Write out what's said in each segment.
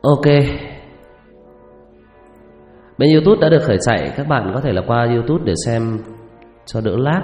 Ok, bên YouTube đã được khởi chạy. Các bạn có thể là qua YouTube để xem cho đỡ lag.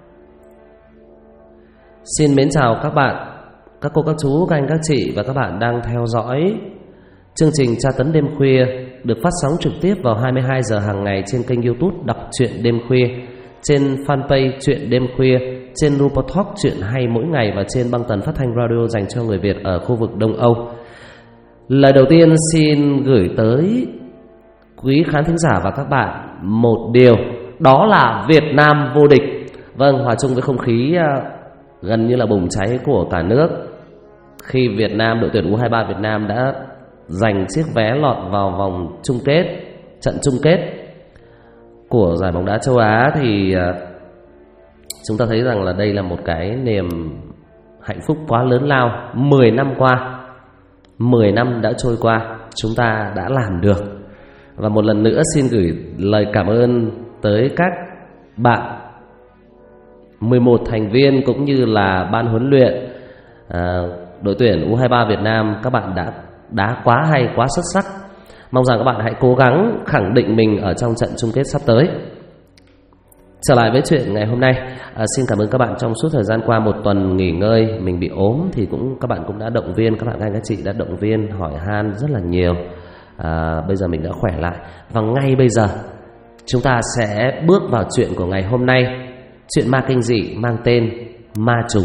Xin mến chào các bạn, các cô, các chú, các anh, các chị và các bạn đang theo dõi chương trình Tra Tấn Đêm Khuya được phát sóng trực tiếp vào 22 giờ hàng ngày trên kênh YouTube Đọc Truyện Đêm Khuya, trên fanpage Truyện Đêm Khuya, trên Rupert Talk Truyện Hay Mỗi Ngày và trên băng tần phát thanh radio dành cho người Việt ở khu vực Đông Âu. Lời đầu tiên xin gửi tới quý khán thính giả và các bạn một điều, đó là Việt Nam vô địch. Vâng, hòa chung với không khí gần như là bùng cháy của cả nước khi Việt Nam, đội tuyển U23 Việt Nam đã giành chiếc vé lọt vào vòng chung kết, trận chung kết của giải bóng đá châu Á, thì chúng ta thấy rằng là đây là một cái niềm hạnh phúc quá lớn lao. 10 năm qua, 10 năm đã trôi qua, chúng ta đã làm được. Và một lần nữa xin gửi lời cảm ơn tới các bạn 11 thành viên cũng như là ban huấn luyện đội tuyển U23 Việt Nam. Các bạn đã đá quá hay, quá xuất sắc. Mong rằng các bạn hãy cố gắng khẳng định mình ở trong trận chung kết sắp tới. Trở lại với chuyện ngày hôm nay, xin cảm ơn các bạn trong suốt thời gian qua một tuần nghỉ ngơi. Mình bị ốm thì các bạn cũng đã động viên, các bạn các anh các chị đã động viên hỏi han rất là nhiều. Bây giờ mình đã khỏe lại và ngay bây giờ chúng ta sẽ bước vào chuyện của ngày hôm nay. Chuyện ma kinh dị mang tên Ma Trùng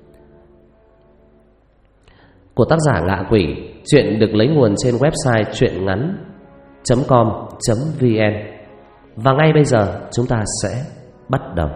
của tác giả Ngạ Quỷ. Chuyện được lấy nguồn trên website truyện.ngắn.com.vn. Và ngay bây giờ chúng ta sẽ bắt đầu.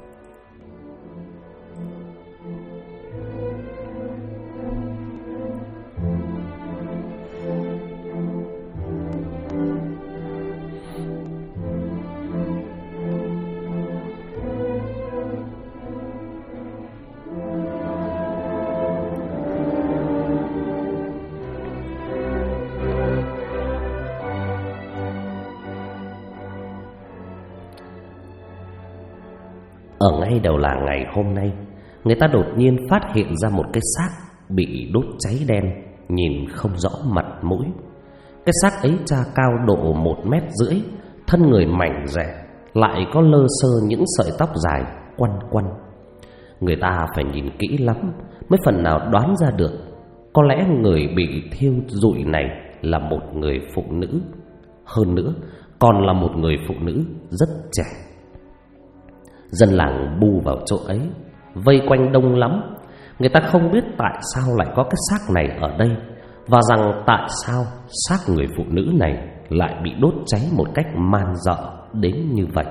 Ở ngay đầu làng ngày hôm nay, người ta đột nhiên phát hiện ra một cái xác bị đốt cháy đen, nhìn không rõ mặt mũi. Cái xác ấy tra cao độ 1,5 mét, thân người mảnh dẻ, lại có lơ sơ những sợi tóc dài quăn quăn. Người ta phải nhìn kỹ lắm mới phần nào đoán ra được, có lẽ người bị thiêu rụi này là một người phụ nữ. Hơn nữa, còn là một người phụ nữ rất trẻ. Dân làng bu vào chỗ ấy, vây quanh đông lắm. Người ta không biết tại sao lại có cái xác này ở đây, và rằng tại sao xác người phụ nữ này lại bị đốt cháy một cách man dợ đến như vậy.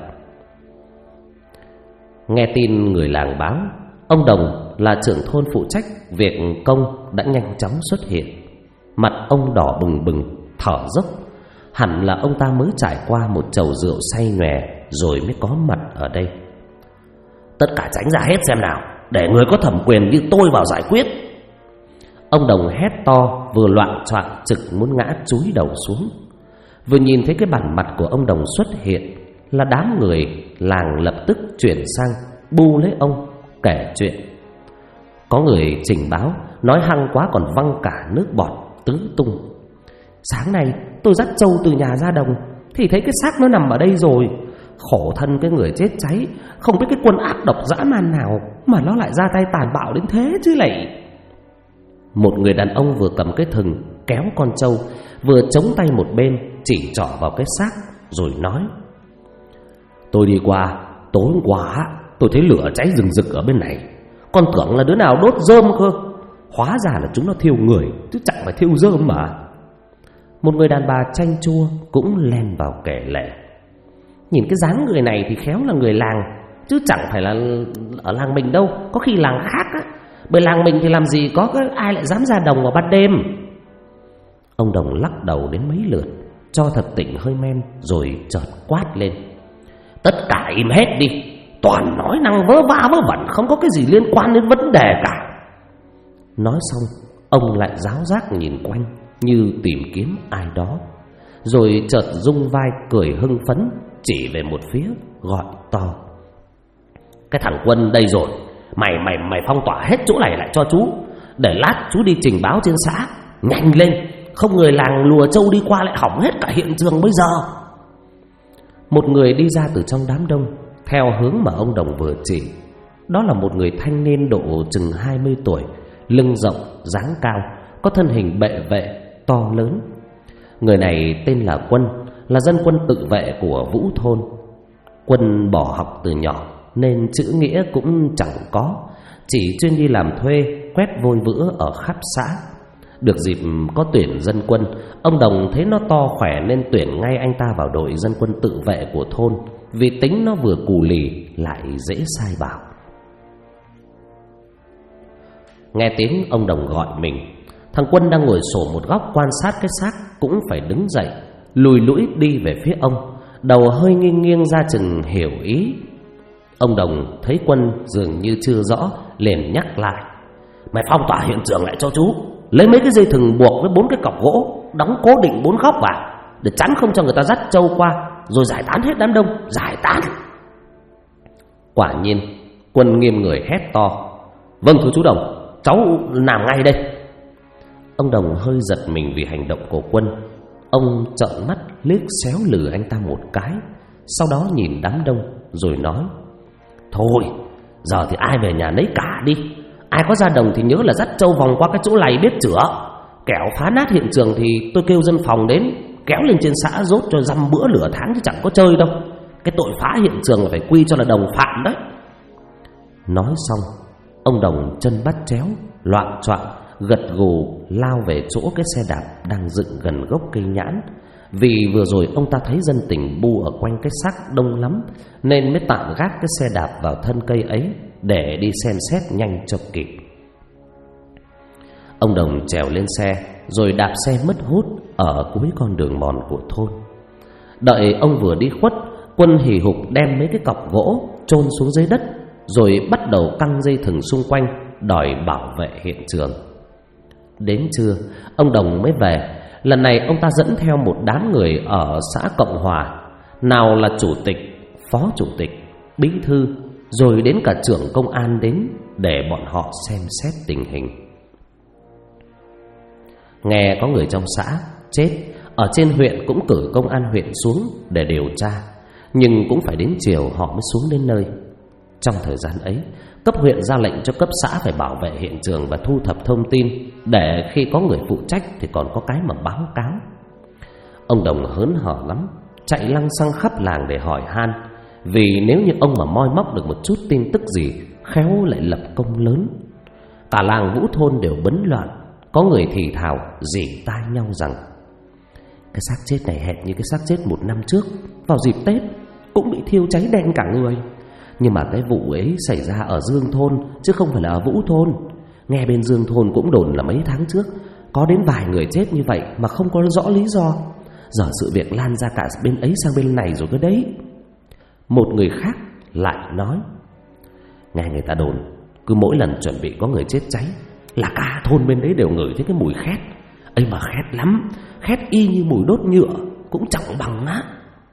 Nghe tin người làng báo, ông Đồng là trưởng thôn phụ trách việc công đã nhanh chóng xuất hiện. Mặt ông đỏ bừng bừng, thở dốc. Hẳn là ông ta mới trải qua một chầu rượu say nhòe rồi mới có mặt ở đây. Tất cả tránh ra hết xem nào, để người có thẩm quyền như tôi vào giải quyết. Ông Đồng hét to, vừa loạng choạng trực muốn ngã chúi đầu xuống. Vừa nhìn thấy cái bản mặt của ông Đồng xuất hiện là đám người làng lập tức chuyển sang bu lấy ông kể chuyện. Có người trình báo nói hăng quá còn văng cả nước bọt tứ tung. Sáng nay tôi dắt trâu từ nhà ra đồng thì thấy cái xác nó nằm ở đây rồi. Khổ thân cái người chết cháy, không biết cái quân ác độc dã man nào mà nó lại ra tay tàn bạo đến thế chứ lạy. Một người đàn ông vừa cầm cái thừng kéo con trâu, vừa chống tay một bên chỉ trỏ vào cái xác rồi nói: Tôi đi qua, tối hôm qua tôi thấy lửa cháy rừng rực ở bên này, còn tưởng là đứa nào đốt rơm cơ. Hóa ra là chúng nó thiêu người, chứ chẳng phải thiêu rơm mà. Một người đàn bà chanh chua cũng len vào kể lể: Nhìn cái dáng người này thì khéo là người làng, chứ chẳng phải là ở làng mình đâu, có khi làng khác á. Bởi làng mình thì làm gì có ai lại dám ra đồng vào ban đêm. Ông Đồng lắc đầu đến mấy lượt, cho thật tỉnh hơi men, rồi chợt quát lên: Tất cả im hết đi, toàn nói năng vớ va vớ vẩn, không có cái gì liên quan đến vấn đề cả. Nói xong, ông lại ráo rác nhìn quanh như tìm kiếm ai đó, rồi chợt rung vai cười hưng phấn, chỉ về một phía gọi to: Cái thằng Quân đây rồi, mày phong tỏa hết chỗ này lại cho chú, để lát chú đi trình báo trên xã. Nhanh lên, không người làng lùa trâu đi qua lại hỏng hết cả hiện trường bây giờ. Một người đi ra từ trong đám đông theo hướng mà ông Đồng vừa chỉ. Đó là một người thanh niên độ chừng 20 tuổi, lưng rộng, dáng cao, có thân hình bệ vệ, to lớn. Người này tên là Quân, là dân quân tự vệ của Vũ thôn. Quân bỏ học từ nhỏ nên chữ nghĩa cũng chẳng có, chỉ chuyên đi làm thuê, quét vôi vữa ở khắp xã. Được dịp có tuyển dân quân, ông Đồng thấy nó to khỏe nên tuyển ngay anh ta vào đội dân quân tự vệ của thôn, vì tính nó vừa cù lì lại dễ sai bảo. Nghe tiếng ông Đồng gọi mình, thằng Quân đang ngồi xổm một góc quan sát cái xác cũng phải đứng dậy, lùi lũi đi về phía ông, đầu hơi nghiêng nghiêng ra chừng hiểu ý. Ông Đồng thấy Quân dường như chưa rõ, liền nhắc lại: Mày phong tỏa hiện trường lại cho chú, lấy mấy cái dây thừng buộc với 4 cái cọc gỗ, đóng cố định 4 góc vào, để chắn không cho người ta dắt trâu qua, rồi giải tán hết đám đông, giải tán. Quả nhiên, Quân nghiêm người hét to: Vâng thưa chú Đồng, cháu làm ngay đây. Ông Đồng hơi giật mình vì hành động của Quân. Ông trợn mắt liếc xéo lử anh ta một cái, sau đó nhìn đám đông rồi nói: Thôi, giờ thì ai về nhà nấy cả đi. Ai có ra đồng thì nhớ là dắt trâu vòng qua cái chỗ này biết chữa. Kẻo phá nát hiện trường thì tôi kêu dân phòng đến kéo lên trên xã rốt cho dăm bữa lửa tháng chứ chẳng có chơi đâu. Cái tội phá hiện trường là phải quy cho là đồng phạm đấy. Nói xong, ông Đồng chân bắt chéo, loạng choạng, gật gù lao về chỗ cái xe đạp đang dựng gần gốc cây nhãn. Vì vừa rồi ông ta thấy dân tình bu ở quanh cái xác đông lắm, nên mới tạm gác cái xe đạp vào thân cây ấy để đi xem xét nhanh cho kịp. Ông Đồng trèo lên xe rồi đạp xe mất hút ở cuối con đường mòn của thôn. Đợi ông vừa đi khuất, Quân hì hục đem mấy cái cọc gỗ chôn xuống dưới đất, rồi bắt đầu căng dây thừng xung quanh đòi bảo vệ hiện trường. Đến trưa, ông Đồng mới về. Lần này ông ta dẫn theo một đám người ở xã Cộng Hòa, nào là chủ tịch, phó chủ tịch, bí thư, rồi đến cả trưởng công an đến để bọn họ xem xét tình hình. Nghe có người trong xã chết, ở trên huyện cũng cử công an huyện xuống để điều tra, nhưng cũng phải đến chiều họ mới xuống đến nơi. Trong thời gian ấy, cấp huyện ra lệnh cho cấp xã phải bảo vệ hiện trường và thu thập thông tin, để khi có người phụ trách thì còn có cái mà báo cáo. Ông Đồng hớn hở lắm, chạy lăng xăng khắp làng để hỏi han, vì nếu như ông mà moi móc được một chút tin tức gì, khéo lại lập công lớn. Cả làng Vũ thôn đều bấn loạn, có người thì thào rỉ tai nhau rằng cái xác chết này hệt như cái xác chết 1 năm trước vào dịp Tết, cũng bị thiêu cháy đen cả người. Nhưng mà cái vụ ấy xảy ra ở Dương thôn chứ không phải là ở Vũ thôn. Nghe bên Dương thôn cũng đồn là mấy tháng trước có đến vài người chết như vậy mà không có rõ lý do. Giờ sự việc lan ra cả bên ấy sang bên này rồi cơ đấy. Một người khác lại nói: nghe người ta đồn, cứ mỗi lần chuẩn bị có người chết cháy là cả thôn bên đấy đều ngửi thấy cái mùi khét. Ấy mà khét lắm, khét y như mùi đốt nhựa, cũng chẳng bằng á.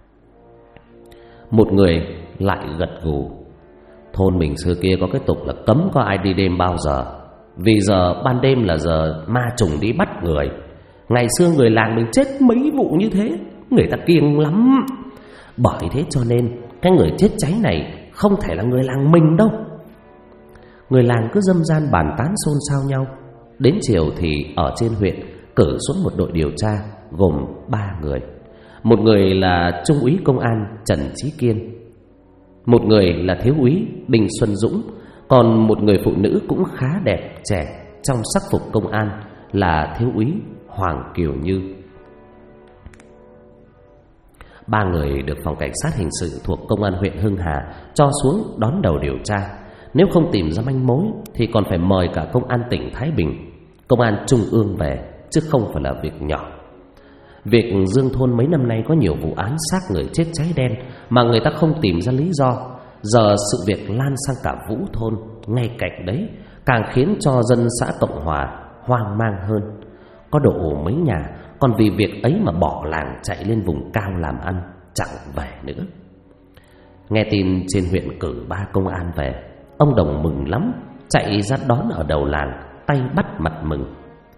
Một người lại gật gù: thôn mình xưa kia có cái tục là cấm có ai đi đêm bao giờ, vì giờ ban đêm là giờ ma trùng đi bắt người. Ngày xưa người làng mình chết mấy vụ như thế, người ta kiêng lắm. Bởi thế cho nên cái người chết cháy này không thể là người làng mình đâu. Người làng cứ dâm gian bàn tán xôn xao nhau. Đến chiều thì ở trên huyện cử xuống một đội điều tra gồm 3 người. Một người là trung úy công an Trần Chí Kiên, một người là thiếu úy Đinh Xuân Dũng, còn một người phụ nữ cũng khá đẹp trẻ trong sắc phục công an là thiếu úy Hoàng Kiều Như. 3 người được phòng cảnh sát hình sự thuộc công an huyện Hưng Hà cho xuống đón đầu điều tra. Nếu không tìm ra manh mối thì còn phải mời cả công an tỉnh Thái Bình, công an trung ương về, chứ không phải là việc nhỏ. Việc Dương thôn mấy năm nay có nhiều vụ án xác người chết cháy đen mà người ta không tìm ra lý do. Giờ sự việc lan sang cả Vũ thôn ngay cạnh đấy, càng khiến cho dân xã Cộng Hòa hoang mang hơn. Có độ mấy nhà còn vì việc ấy mà bỏ làng chạy lên vùng cao làm ăn, chẳng về nữa. Nghe tin trên huyện cử 3 công an về, ông Đồng mừng lắm, chạy ra đón ở đầu làng, tay bắt mặt mừng.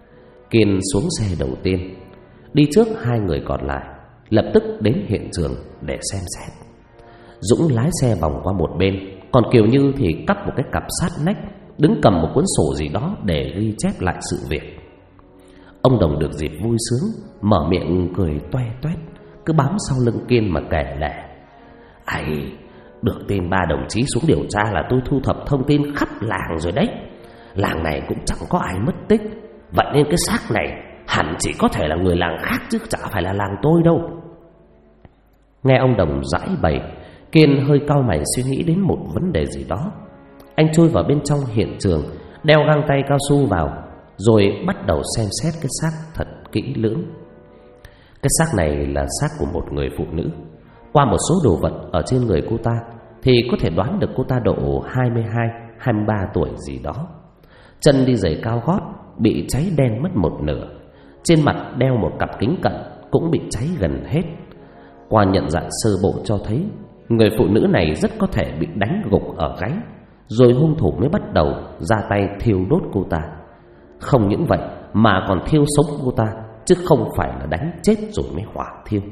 Kiên xuống xe đầu tiên, đi trước hai người còn lại, lập tức đến hiện trường để xem xét. Dũng lái xe vòng qua một bên, còn Kiều Như thì cắp một cái cặp sát nách, đứng cầm một cuốn sổ gì đó để ghi chép lại sự việc. Ông Đồng được dịp vui sướng, mở miệng cười toe toét, cứ bám sau lưng Kiên mà kể lể: "Ai, được tin 3 đồng chí xuống điều tra là tôi thu thập thông tin khắp làng rồi đấy. Làng này cũng chẳng có ai mất tích, vậy nên cái xác này hẳn chỉ có thể là người làng khác chứ chả phải là làng tôi đâu." Nghe ông Đồng giải bày, Kiên hơi cau mày suy nghĩ đến một vấn đề gì đó. Anh chui vào bên trong hiện trường, đeo găng tay cao su vào, rồi bắt đầu xem xét cái xác thật kỹ lưỡng. Cái xác này là xác của một người phụ nữ. Qua một số đồ vật ở trên người cô ta thì có thể đoán được cô ta độ 22, 23 tuổi gì đó. Chân đi giày cao gót, bị cháy đen mất một nửa. Trên mặt đeo một cặp kính cận, cũng bị cháy gần hết. Qua nhận dạng sơ bộ cho thấy người phụ nữ này rất có thể bị đánh gục ở gáy, rồi hung thủ mới bắt đầu ra tay thiêu đốt cô ta. Không những vậy mà còn thiêu sống cô ta, chứ không phải là đánh chết rồi mới hỏa thiêu.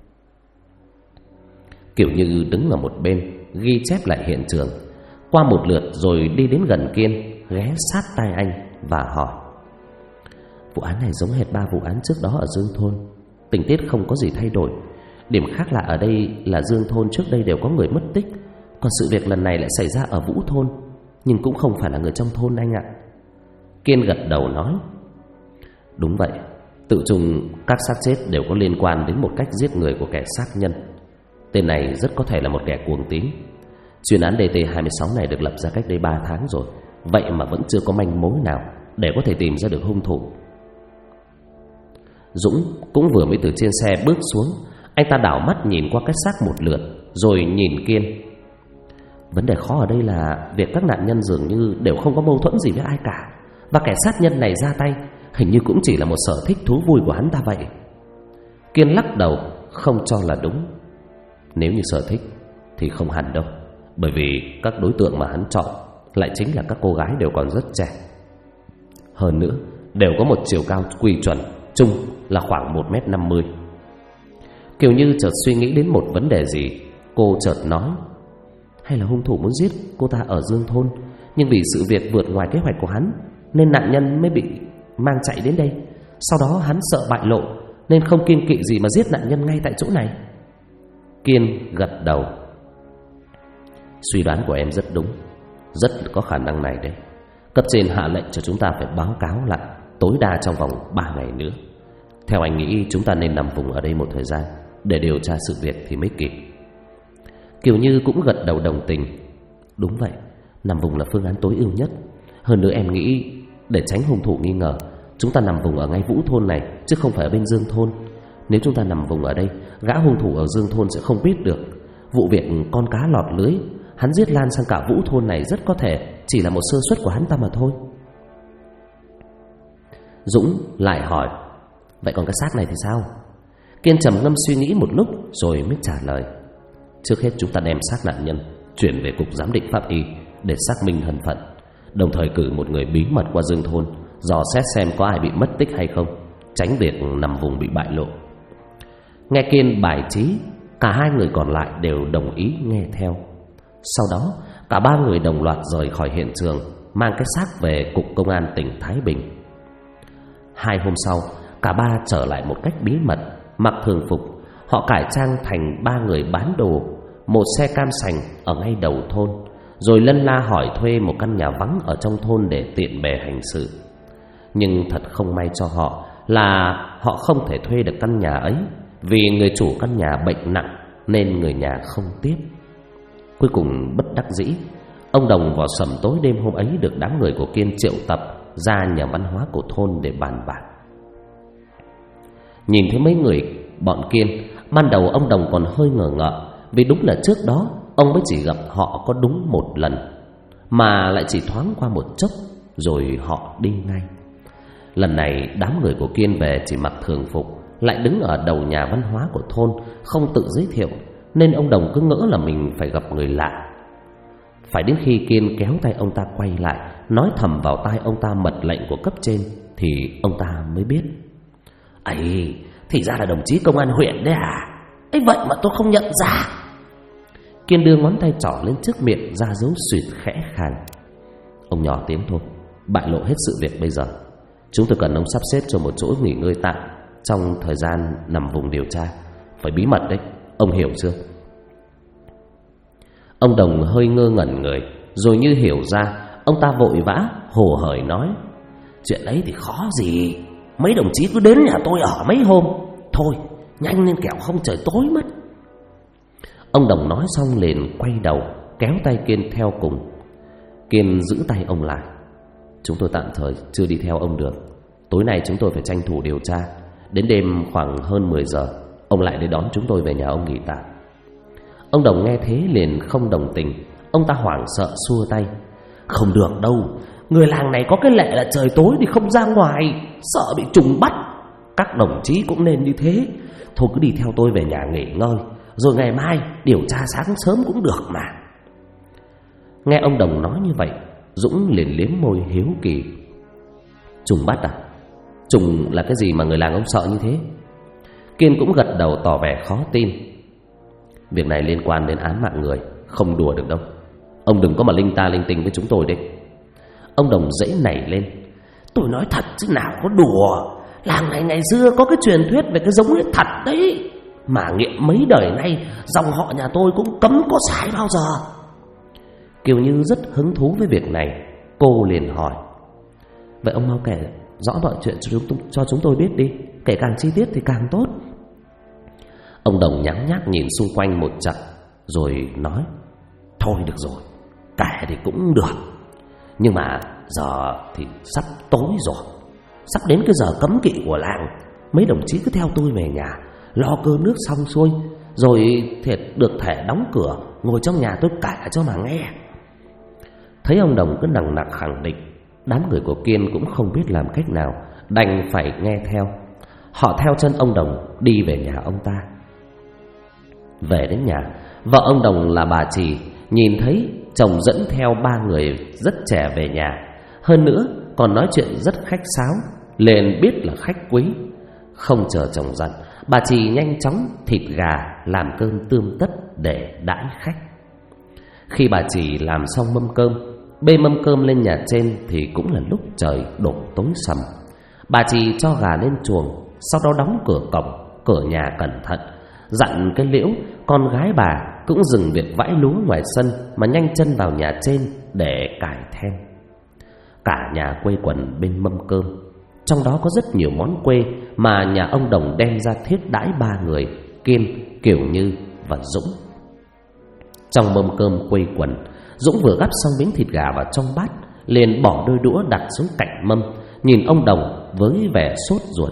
Kiểu Như đứng ở một bên ghi chép lại hiện trường, qua một lượt rồi đi đến gần Kiên, ghé sát tai anh và hỏi: "Vụ án này giống hệt 3 vụ án trước đó ở Dương Thôn. Tình tiết không có gì thay đổi. Điểm khác lạ ở đây là Dương Thôn trước đây đều có người mất tích, còn sự việc lần này lại xảy ra ở Vũ Thôn, nhưng cũng không phải là người trong thôn anh ạ." Kiên gật đầu nói: "Đúng vậy, tự chung các xác chết đều có liên quan đến một cách giết người của kẻ sát nhân. Tên này rất có thể là một kẻ cuồng tín. Chuyên án DT26 này được lập ra cách đây 3 tháng rồi, vậy mà vẫn chưa có manh mối nào để có thể tìm ra được hung thủ." Dũng cũng vừa mới từ trên xe bước xuống. Anh ta đảo mắt nhìn qua cái xác một lượt, rồi nhìn Kiên: "Vấn đề khó ở đây là việc các nạn nhân dường như đều không có mâu thuẫn gì với ai cả, và kẻ sát nhân này ra tay hình như cũng chỉ là một sở thích thú vui của hắn ta vậy." Kiên lắc đầu không cho là đúng. "Nếu như sở thích thì không hẳn đâu, bởi vì các đối tượng mà hắn chọn lại chính là các cô gái đều còn rất trẻ. Hơn nữa đều có một chiều cao quy chuẩn chung là khoảng 1m50. Kiều Như chợt suy nghĩ đến một vấn đề gì, cô chợt nói: "Hay là hung thủ muốn giết cô ta ở Dương Thôn, nhưng vì sự việc vượt ngoài kế hoạch của hắn nên nạn nhân mới bị mang chạy đến đây. Sau đó hắn sợ bại lộ nên không kiêng kỵ gì mà giết nạn nhân ngay tại chỗ này." Kiên gật đầu: "Suy đoán của em rất đúng, rất có khả năng này đấy. Cấp trên hạ lệnh cho chúng ta phải báo cáo lại tối đa trong vòng 3 ngày nữa. Theo anh nghĩ chúng ta nên nằm vùng ở đây một thời gian để điều tra sự việc thì mới kịp." Kiều Như cũng gật đầu đồng tình: "Đúng vậy, nằm vùng là phương án tối ưu nhất. Hơn nữa em nghĩ để tránh hung thủ nghi ngờ, chúng ta nằm vùng ở ngay Vũ Thôn này chứ không phải ở bên Dương Thôn. Nếu chúng ta nằm vùng ở đây, gã hung thủ ở Dương Thôn sẽ không biết được. Vụ việc con cá lọt lưới, hắn giết lan sang cả Vũ Thôn này rất có thể chỉ là một sơ suất của hắn ta mà thôi." Dũng lại hỏi: "Vậy còn cái xác này thì sao?" Kiên trầm ngâm suy nghĩ một lúc rồi mới trả lời: "Trước hết chúng ta đem xác nạn nhân chuyển về cục giám định pháp y để xác minh thân phận, đồng thời cử một người bí mật qua Dương Thôn dò xét xem có ai bị mất tích hay không, tránh việc nằm vùng bị bại lộ." Nghe Kiên bài trí, cả hai người còn lại đều đồng ý nghe theo. Sau đó cả 3 người đồng loạt rời khỏi hiện trường, mang cái xác về cục công an tỉnh Thái Bình. 2 hôm sau, cả 3 trở lại một cách bí mật, mặc thường phục. Họ cải trang thành 3 người bán đồ, một xe cam sành ở ngay đầu thôn, rồi lân la hỏi thuê một căn nhà vắng ở trong thôn để tiện bề hành sự. Nhưng thật không may cho họ là họ không thể thuê được căn nhà ấy, vì người chủ căn nhà bệnh nặng nên người nhà không tiếp. Cuối cùng bất đắc dĩ, ông Đồng vào sầm tối đêm hôm ấy được đám người của Kiên triệu tập ra nhà văn hóa của thôn để bàn bạc. Nhìn thấy mấy người bọn Kiên, ban đầu ông Đồng còn hơi ngờ ngợ, vì đúng là trước đó ông mới chỉ gặp họ có đúng một lần, mà lại chỉ thoáng qua một chốc rồi họ đi ngay. Lần này đám người của Kiên về chỉ mặc thường phục, lại đứng ở đầu nhà văn hóa của thôn, không tự giới thiệu, nên ông Đồng cứ ngỡ là mình phải gặp người lạ. Phải đến khi Kiên kéo tay ông ta quay lại, nói thầm vào tai ông ta mật lệnh của cấp trên, thì ông ta mới biết. Ấy, thì ra là đồng chí công an huyện đấy à? Ấy vậy mà tôi không nhận ra. Kiên đưa ngón tay trỏ lên trước miệng ra dấu suyệt khẽ khàn. Ông nhỏ tiếng thôi, bại lộ hết sự việc bây giờ. Chúng tôi cần ông sắp xếp cho một chỗ nghỉ ngơi tạm trong thời gian nằm vùng điều tra. Phải bí mật đấy, ông hiểu chưa? Ông Đồng hơi ngơ ngẩn người, rồi như hiểu ra, ông ta vội vã hồ hởi nói: Chuyện ấy thì khó gì, mấy đồng chí cứ đến nhà tôi ở mấy hôm. Thôi, nhanh lên kẻo không trời tối mất. Ông Đồng nói xong liền quay đầu kéo tay Kiên theo cùng. Kiên giữ tay ông lại: Chúng tôi tạm thời chưa đi theo ông được. Tối nay chúng tôi phải tranh thủ điều tra. Đến đêm khoảng hơn 10 giờ ông lại để đón chúng tôi về nhà ông nghỉ tạm. Ông Đồng nghe thế liền không đồng tình. Ông ta hoảng sợ xua tay: Không được đâu, người làng này có cái lệ là trời tối thì không ra ngoài, sợ bị trùng bắt. Các đồng chí cũng nên như thế. Thôi cứ đi theo tôi về nhà nghỉ ngơi, rồi ngày mai điều tra sáng sớm cũng được mà. Nghe ông Đồng nói như vậy, Dũng liền liếm môi hiếu kỳ: Trùng bắt à? Trùng là cái gì mà người làng ông sợ như thế? Kiên cũng gật đầu tỏ vẻ khó tin. Việc này liên quan đến án mạng người, không đùa được đâu. Ông đừng có mà linh ta linh tinh với chúng tôi đấy. Ông Đồng dãy nảy lên: Tôi nói thật chứ nào có đùa. Làng này ngày xưa có cái truyền thuyết về cái giống ấy thật đấy. Mà nghiệm mấy đời nay dòng họ nhà tôi cũng cấm có sai bao giờ. Kiều Như rất hứng thú với việc này. Cô liền hỏi: Vậy ông mau kể rõ mọi chuyện cho chúng tôi biết đi. Kể càng chi tiết thì càng tốt. Ông Đồng nhãng nhác nhìn xung quanh một trận, rồi nói: Thôi được rồi, kể thì cũng được. Nhưng mà giờ thì sắp tối rồi, sắp đến cái giờ cấm kỵ của làng. Mấy đồng chí cứ theo tôi về nhà, lo cơm nước xong xuôi, rồi thiệt được thể đóng cửa, ngồi trong nhà tôi kể cho mà nghe. Thấy ông Đồng cứ nằng nặc khẳng định, đám người của Kiên cũng không biết làm cách nào, đành phải nghe theo. Họ theo chân ông Đồng đi về nhà ông ta. Về đến nhà, vợ ông Đồng là bà Trì nhìn thấy chồng dẫn theo 3 người rất trẻ về nhà, hơn nữa còn nói chuyện rất khách sáo, liền biết là khách quý. Không chờ chồng giận, bà Trì nhanh chóng thịt gà làm cơm tươm tất để đãi khách. Khi bà Trì làm xong mâm cơm, bê mâm cơm lên nhà trên thì cũng là lúc trời đổ tối sầm. Bà Trì cho gà lên chuồng, sau đó đóng cửa cổng, cửa nhà cẩn thận, dặn cái Liễu, con gái bà, cũng dừng việc vãi lúa ngoài sân mà nhanh chân vào nhà trên để cài then. Cả nhà quây quần bên mâm cơm, trong đó có rất nhiều món quê mà nhà ông Đồng đem ra thiết đãi 3 người: Kiên, Kiều Như và Dũng. Trong mâm cơm quây quần, Dũng vừa gắp xong miếng thịt gà vào trong bát, liền bỏ đôi đũa đặt xuống cạnh mâm, nhìn ông Đồng với vẻ sốt ruột.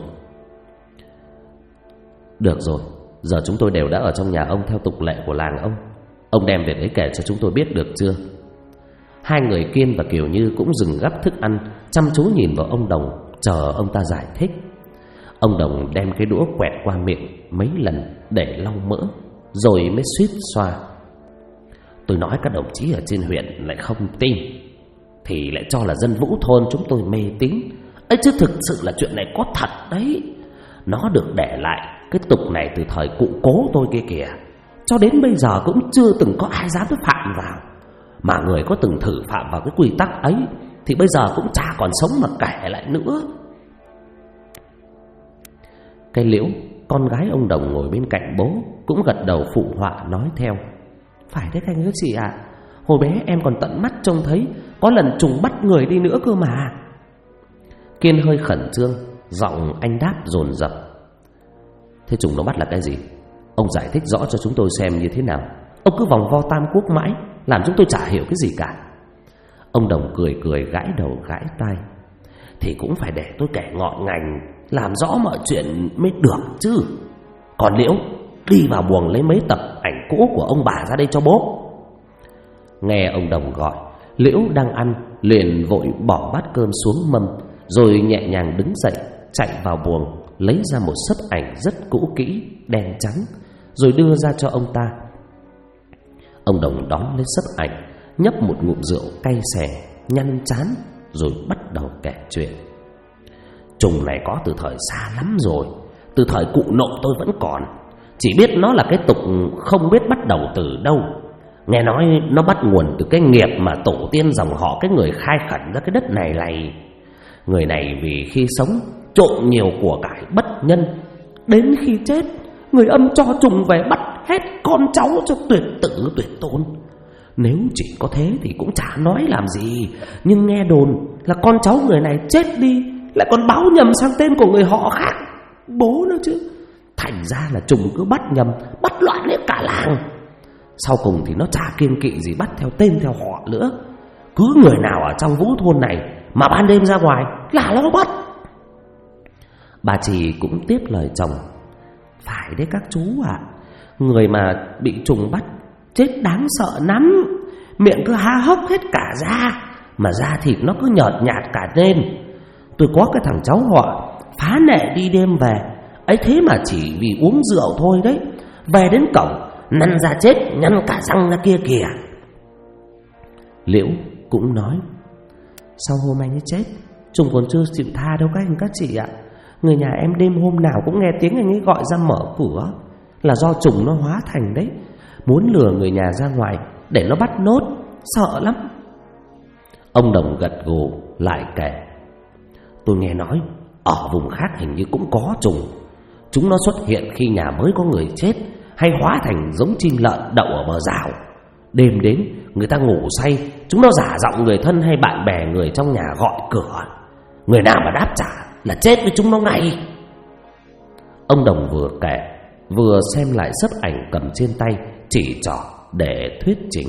Được rồi, giờ chúng tôi đều đã ở trong nhà ông theo tục lệ của làng ông. Ông đem việc ấy kể cho chúng tôi biết được chưa? Hai người Kiên và Kiều Như cũng dừng gắp thức ăn, chăm chú nhìn vào ông Đồng, chờ ông ta giải thích. Ông Đồng đem cái đũa quẹt qua miệng mấy lần để lau mỡ, rồi mới suýt xoa: Tôi nói các đồng chí ở trên huyện lại không tin, thì lại cho là dân Vũ thôn chúng tôi mê tín ấy, chứ thực sự là chuyện này có thật đấy. Nó được để lại cái tục này từ thời cụ cố tôi kia kìa, cho đến bây giờ cũng chưa từng có ai dám phạm vào. Mà người có từng thử phạm vào cái quy tắc ấy thì bây giờ cũng chả còn sống mà kể lại nữa. Cái Liễu, con gái ông Đồng ngồi bên cạnh bố, cũng gật đầu phụ họa nói theo: Phải đấy các chị ạ, hồi bé em còn tận mắt trông thấy có lần trùng bắt người đi nữa cơ mà. Kiên hơi khẩn trương, giọng anh đáp dồn dập: Thế trùng nó bắt là cái gì? Ông giải thích rõ cho chúng tôi xem như thế nào. Ông cứ vòng vo tam quốc mãi, làm chúng tôi chả hiểu cái gì cả. Ông Đồng cười cười gãi đầu gãi tai: Thì cũng phải để tôi kể ngọn ngành, làm rõ mọi chuyện mới được chứ. Còn Liễu, đi vào buồng lấy mấy tập ảnh cũ của ông bà ra đây cho bố. Nghe ông Đồng gọi, Liễu đang ăn liền vội bỏ bát cơm xuống mâm, rồi nhẹ nhàng đứng dậy chạy vào buồng, lấy ra một xấp ảnh rất cũ kỹ đen trắng, rồi đưa ra cho ông ta. Ông Đồng đón lấy xấp ảnh, nhấp một ngụm rượu cay xè, nhăn trán, rồi bắt đầu kể chuyện. trùng này có từ thời xa lắm rồi. Từ thời cụ nội tôi vẫn còn. Chỉ biết nó là cái tục không biết bắt đầu từ đâu. Nghe nói nó bắt nguồn từ cái nghiệp mà tổ tiên dòng họ cái người khai khẩn ra cái đất này này. Người này vì khi sống trộm nhiều của cải bất nhân, đến khi chết người âm cho trùng về bắt hết con cháu cho tuyệt tử tuyệt tôn. Nếu chỉ có thế thì cũng chả nói làm gì. Nhưng nghe đồn là con cháu người này chết đi lại còn báo nhầm sang tên của người họ khác, bố nó chứ. Thành ra là trùng cứ bắt nhầm, bắt loạn hết cả làng. Sau cùng thì nó chả kiêng kỵ gì bắt theo tên theo họ nữa. Cứ người nào ở trong Vũ thôn này mà ban đêm ra ngoài là nó bắt. Bà Trì cũng tiếp lời chồng. Phải đấy các chú ạ, người mà bị trùng bắt chết đáng sợ lắm. Miệng cứ há hốc hết cả da, mà da thịt nó cứ nhợt nhạt cả lên. Tôi có cái thằng cháu họ phá nệ đi đêm về, ấy thế mà chỉ vì uống rượu thôi đấy, về đến cổng năn ra chết, nhăn cả răng ra kia kìa. Liễu cũng nói, sau hôm anh ấy chết, trùng còn chưa chịu tha đâu các anh các chị ạ. Người nhà em đêm hôm nào cũng nghe tiếng anh ấy gọi ra mở cửa, là do trùng nó hóa thành đấy. Muốn lừa người nhà ra ngoài để nó bắt nốt, sợ lắm. Ông Đồng gật gù lại kể, tôi nghe nói ở vùng khác hình như cũng có trùng. Chúng nó xuất hiện khi nhà mới có người chết, hay hóa thành giống chim lợn đậu ở bờ rào. Đêm đến người ta ngủ say, chúng nó giả giọng người thân hay bạn bè người trong nhà gọi cửa. Người nào mà đáp trả là chết với chúng nó ngay. Ông Đồng vừa kể vừa xem lại sấp ảnh cầm trên tay, chỉ trỏ để thuyết trình.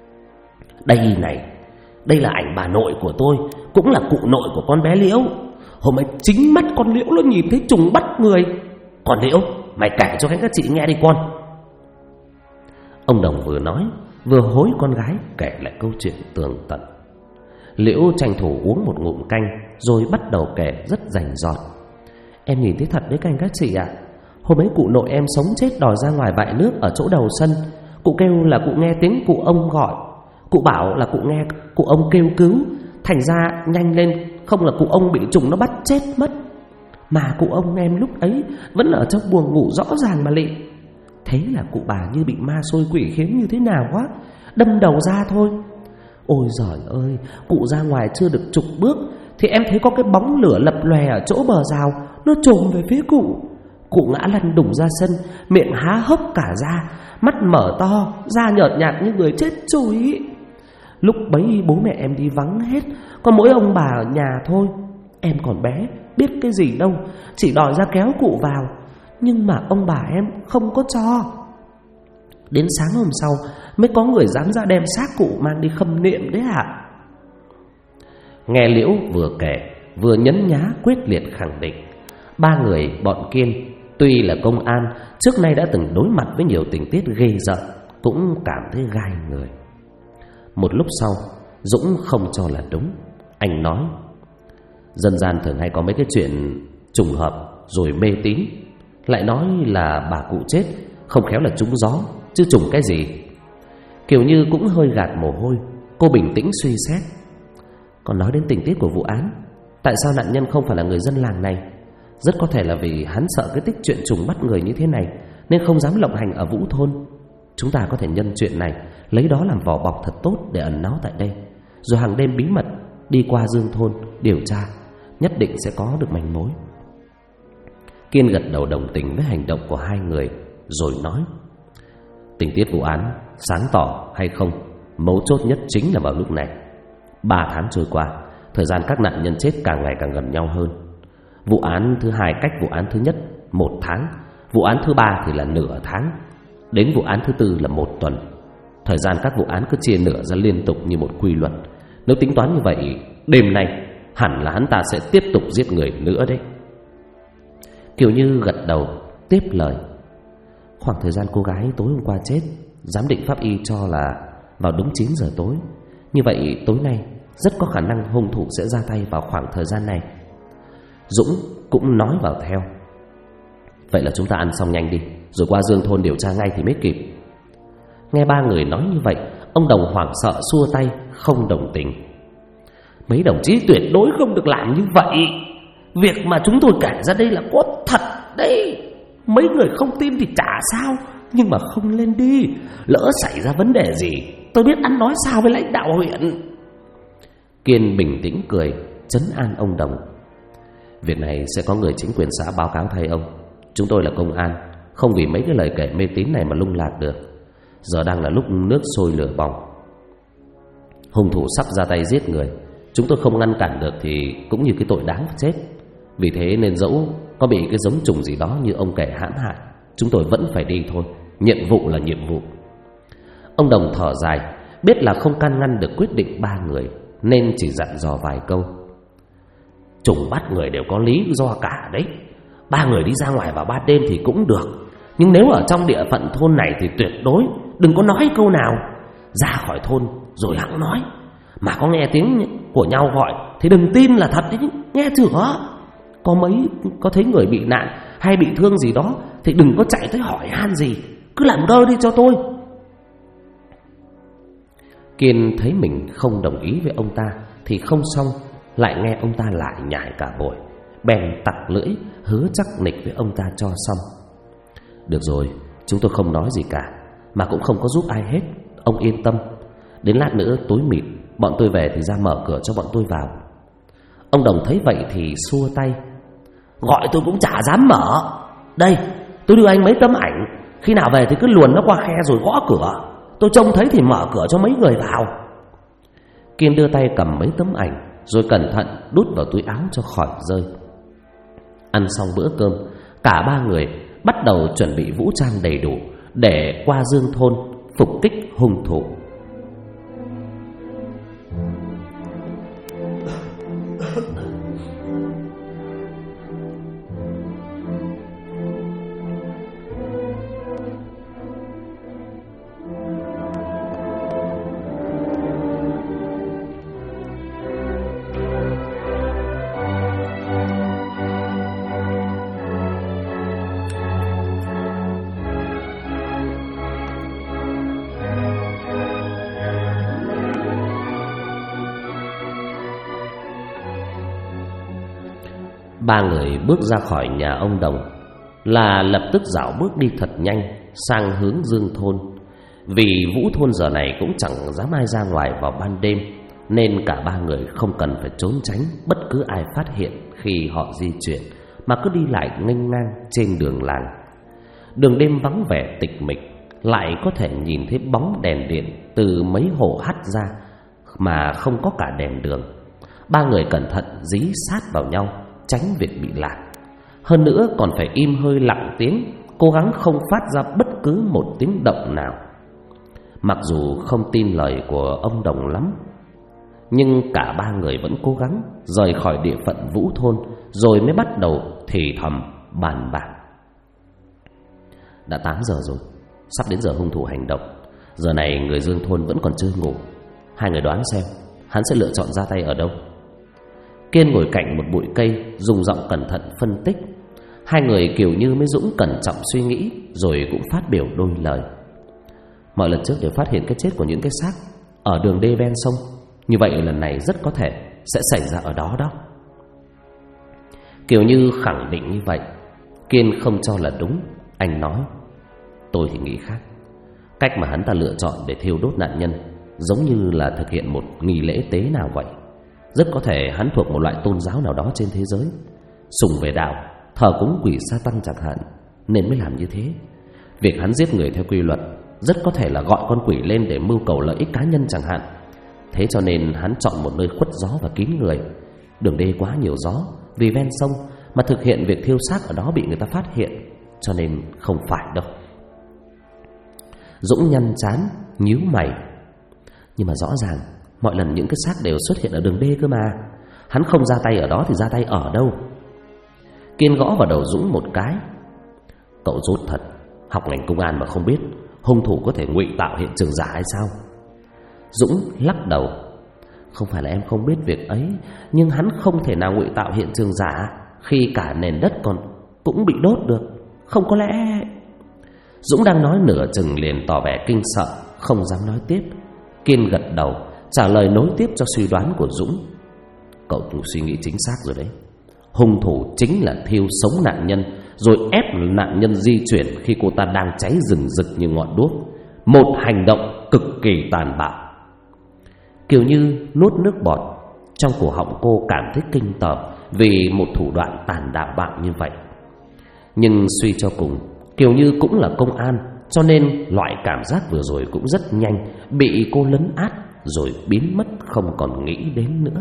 Đây này, đây là ảnh bà nội của tôi, cũng là cụ nội của con bé Liễu. Hôm ấy chính mắt con Liễu nó nhìn thấy trùng bắt người. Còn Liễu, mày kể cho các chị nghe đi con. Ông Đồng vừa nói vừa hối con gái kể lại câu chuyện tường tận. Liễu tranh thủ uống một ngụm canh rồi bắt đầu kể rất rành rọt. Em nhìn thấy thật đấy các anh các chị ạ. Hôm ấy cụ nội em sống chết đòi ra ngoài vại nước ở chỗ đầu sân. Cụ kêu là cụ nghe tiếng cụ ông gọi. Cụ bảo là cụ nghe cụ ông kêu cứu. Thành ra nhanh lên, không là cụ ông bị trùng nó bắt chết mất. Mà cụ ông em lúc ấy vẫn ở trong buồng ngủ rõ ràng mà lị. Thế là cụ bà như bị ma xôi quỷ khiến như thế nào quá, đâm đầu ra thôi. Ôi giời ơi, cụ ra ngoài chưa được chục bước thì em thấy có cái bóng lửa lập lòe ở chỗ bờ rào, nó chồm về phía cụ. Cụ ngã lăn đùng ra sân, miệng há hốc cả ra, mắt mở to, da nhợt nhạt như người chết trôi. Lúc bấy bố mẹ em đi vắng hết, còn mỗi ông bà ở nhà thôi. Em còn bé, biết cái gì đâu, chỉ đòi ra kéo cụ vào. Nhưng mà ông bà em không có cho. Đến sáng hôm sau mới có người dám ra đem xác cụ mang đi khâm niệm đấy ạ. Nghe Liễu vừa kể vừa nhấn nhá quyết liệt khẳng định, ba người bọn Kiên tuy là công an, trước nay đã từng đối mặt với nhiều tình tiết ghê rợn, cũng cảm thấy gai người. Một lúc sau, Dũng không cho là đúng. Anh nói, dân gian thường hay có mấy cái chuyện trùng hợp rồi mê tín, lại nói là bà cụ chết không khéo là trúng gió, chứ trùng cái gì. Kiểu như cũng hơi gạt mồ hôi. Cô bình tĩnh suy xét. Còn nói đến tình tiết của vụ án, tại sao nạn nhân không phải là người dân làng này? Rất có thể là vì hắn sợ cái tích chuyện trùng bắt người như thế này nên không dám lộng hành ở Vũ thôn. Chúng ta có thể nhân chuyện này, lấy đó làm vỏ bọc thật tốt để ẩn náu tại đây, rồi hàng đêm bí mật đi qua Dương thôn điều tra, nhất định sẽ có được manh mối. Kiên gật đầu đồng tình với hành động của hai người, rồi nói, tình tiết vụ án sáng tỏ hay không, mấu chốt nhất chính là vào lúc này. 3 tháng trôi qua, thời gian các nạn nhân chết càng ngày càng gần nhau hơn. Vụ án thứ hai cách vụ án thứ nhất 1 tháng, vụ án thứ 3 thì là nửa tháng, đến vụ án thứ 4 là 1 tuần. Thời gian các vụ án cứ chia nửa ra liên tục như một quy luật. Nếu tính toán như vậy, đêm nay hẳn là hắn ta sẽ tiếp tục giết người nữa đấy. Kiểu như gật đầu tiếp lời. Khoảng thời gian cô gái tối hôm qua chết, giám định pháp y cho là vào đúng 9 giờ tối. Như vậy tối nay rất có khả năng hung thủ sẽ ra tay vào khoảng thời gian này. Dũng cũng nói vào theo. Vậy là chúng ta ăn xong nhanh đi, rồi qua Dương thôn điều tra ngay thì mới kịp. Nghe ba người nói như vậy, ông Đồng hoảng sợ xua tay không đồng tình. Mấy đồng chí tuyệt đối không được làm như vậy. Việc mà chúng tôi kể ra đây là có thật đấy. Mấy người không tin thì chả sao, nhưng mà không lên đi. Lỡ xảy ra vấn đề gì, tôi biết ăn nói sao với lãnh đạo huyện. Kiên bình tĩnh cười, trấn an ông Đồng. Việc này sẽ có người chính quyền xã báo cáo thay ông. Chúng tôi là công an, không vì mấy cái lời kể mê tín này mà lung lạc được. Giờ đang là lúc nước sôi lửa bỏng. Hung thủ sắp ra tay giết người, chúng tôi không ngăn cản được thì cũng như cái tội đáng phải chết. Vì thế nên dẫu có bị cái giống trùng gì đó như ông kể hãm hại, chúng tôi vẫn phải đi thôi. Nhiệm vụ là nhiệm vụ. Ông Đồng thở dài, biết là không can ngăn được quyết định ba người, nên chỉ dặn dò vài câu. Trùng bắt người đều có lý do cả đấy. Ba người đi ra ngoài vào ban đêm thì cũng được, nhưng nếu ở trong địa phận thôn này thì tuyệt đối đừng có nói câu nào. Ra khỏi thôn rồi hẵng nói. Mà có nghe tiếng của nhau gọi thì đừng tin là thật đấy, nghe chưa? Có thấy người bị nạn hay bị thương gì đó thì đừng có chạy tới hỏi han gì, cứ làm ngơ đi cho tôi. Kiên thấy mình không đồng ý với ông ta thì không xong, lại nghe ông ta lại nhải cả buổi, bèn tặc lưỡi hứa chắc nịch với ông ta cho xong. Được rồi, chúng tôi không nói gì cả, mà cũng không có giúp ai hết. Ông yên tâm, đến lát nữa tối mịt bọn tôi về thì ra mở cửa cho bọn tôi vào. Ông Đồng thấy vậy thì xua tay. Gọi tôi cũng chả dám mở. Đây, tôi đưa anh mấy tấm ảnh, khi nào về thì cứ luồn nó qua khe rồi gõ cửa. Tôi trông thấy thì mở cửa cho mấy người vào. Kiên đưa tay cầm mấy tấm ảnh rồi cẩn thận đút vào túi áo cho khỏi rơi. Ăn xong bữa cơm, cả ba người bắt đầu chuẩn bị vũ trang đầy đủ để qua Dương thôn phục kích hung thủ. Ba người bước ra khỏi nhà ông Đồng là lập tức dạo bước đi thật nhanh sang hướng Dương thôn. Vì Vũ thôn giờ này cũng chẳng dám ai ra ngoài vào ban đêm, nên cả ba người không cần phải trốn tránh bất cứ ai phát hiện khi họ di chuyển, mà cứ đi lại nghênh ngang trên đường làng. Đường đêm vắng vẻ tịch mịch, lại có thể nhìn thấy bóng đèn điện từ mấy hộ hắt ra mà không có cả đèn đường. Ba người cẩn thận dí sát vào nhau, tránh việc bị lạc. Hơn nữa còn phải im hơi lặng tiếng, cố gắng không phát ra bất cứ một tiếng động nào. Mặc dù không tin lời của ông Đồng lắm, nhưng cả ba người vẫn cố gắng rời khỏi địa phận Vũ thôn, rồi mới bắt đầu thì thầm bàn bạc. Đã 8 giờ rồi, sắp đến giờ hung thủ hành động. Giờ này người Dương thôn vẫn còn chưa ngủ. Hai người đoán xem hắn sẽ lựa chọn ra tay ở đâu. Kiên ngồi cạnh một bụi cây, dùng giọng cẩn thận phân tích. Hai người kiểu như mới Dũng cẩn trọng suy nghĩ, rồi cũng phát biểu đôi lời. Mọi lần trước đều phát hiện cái chết của những cái xác ở đường đê ven sông, như vậy lần này rất có thể sẽ xảy ra ở đó đó. Kiểu như khẳng định như vậy, Kiên không cho là đúng. Anh nói: tôi thì nghĩ khác. Cách mà hắn ta lựa chọn để thiêu đốt nạn nhân giống như là thực hiện một nghi lễ tế nào vậy. Rất có thể hắn thuộc một loại tôn giáo nào đó trên thế giới, sùng về đạo, thờ cúng quỷ sa tăng chẳng hạn, nên mới làm như thế. Việc hắn giết người theo quy luật rất có thể là gọi con quỷ lên để mưu cầu lợi ích cá nhân chẳng hạn. Thế cho nên hắn chọn một nơi khuất gió và kín người. Đường đê quá nhiều gió, vì ven sông mà thực hiện việc thiêu xác ở đó bị người ta phát hiện, cho nên không phải đâu. Dũng nhăn trán, nhíu mày. Nhưng mà rõ ràng mọi lần những cái xác đều xuất hiện ở đường đê cơ mà. Hắn không ra tay ở đó thì ra tay ở đâu? Kiên gõ vào đầu Dũng một cái. Cậu dốt thật, học ngành công an mà không biết hung thủ có thể ngụy tạo hiện trường giả hay sao? Dũng lắc đầu. Không phải là em không biết việc ấy, nhưng hắn không thể nào ngụy tạo hiện trường giả khi cả nền đất cũng bị đốt được. Không có lẽ... Dũng đang nói nửa chừng liền tỏ vẻ kinh sợ, không dám nói tiếp. Kiên gật đầu trả lời nối tiếp cho suy đoán của Dũng. Cậu suy nghĩ chính xác rồi đấy. hung thủ chính là thiêu sống nạn nhân, rồi ép nạn nhân di chuyển khi cô ta đang cháy rừng rực như ngọn đuốc. Một hành động cực kỳ tàn bạo. Kiều Như nuốt nước bọt, trong cổ họng cô cảm thấy kinh tởm vì một thủ đoạn tàn bạo như vậy. Nhưng suy cho cùng, Kiều Như cũng là công an, cho nên loại cảm giác vừa rồi cũng rất nhanh bị cô lấn át rồi biến mất, không còn nghĩ đến nữa.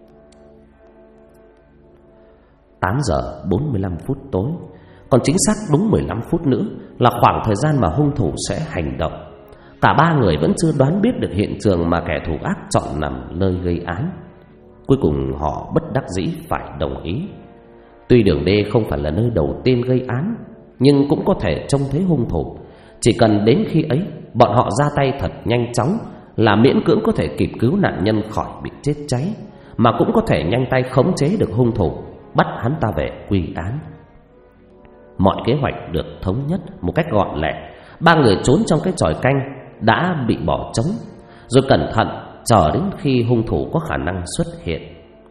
8 giờ 45 phút tối, còn chính xác đúng 15 phút nữa là khoảng thời gian mà hung thủ sẽ hành động. Cả ba người vẫn chưa đoán biết được hiện trường mà kẻ thủ ác chọn làm nơi gây án. Cuối cùng họ bất đắc dĩ phải đồng ý. Tuy đường D không phải là nơi đầu tiên gây án, nhưng cũng có thể trông thấy hung thủ. Chỉ cần đến khi ấy bọn họ ra tay thật nhanh chóng là miễn cưỡng có thể kịp cứu nạn nhân khỏi bị chết cháy, mà cũng có thể nhanh tay khống chế được hung thủ, bắt hắn ta về quy án. Mọi kế hoạch được thống nhất một cách gọn lẹ. Ba người trốn trong cái chòi canh đã bị bỏ trống, rồi cẩn thận chờ đến khi hung thủ có khả năng xuất hiện.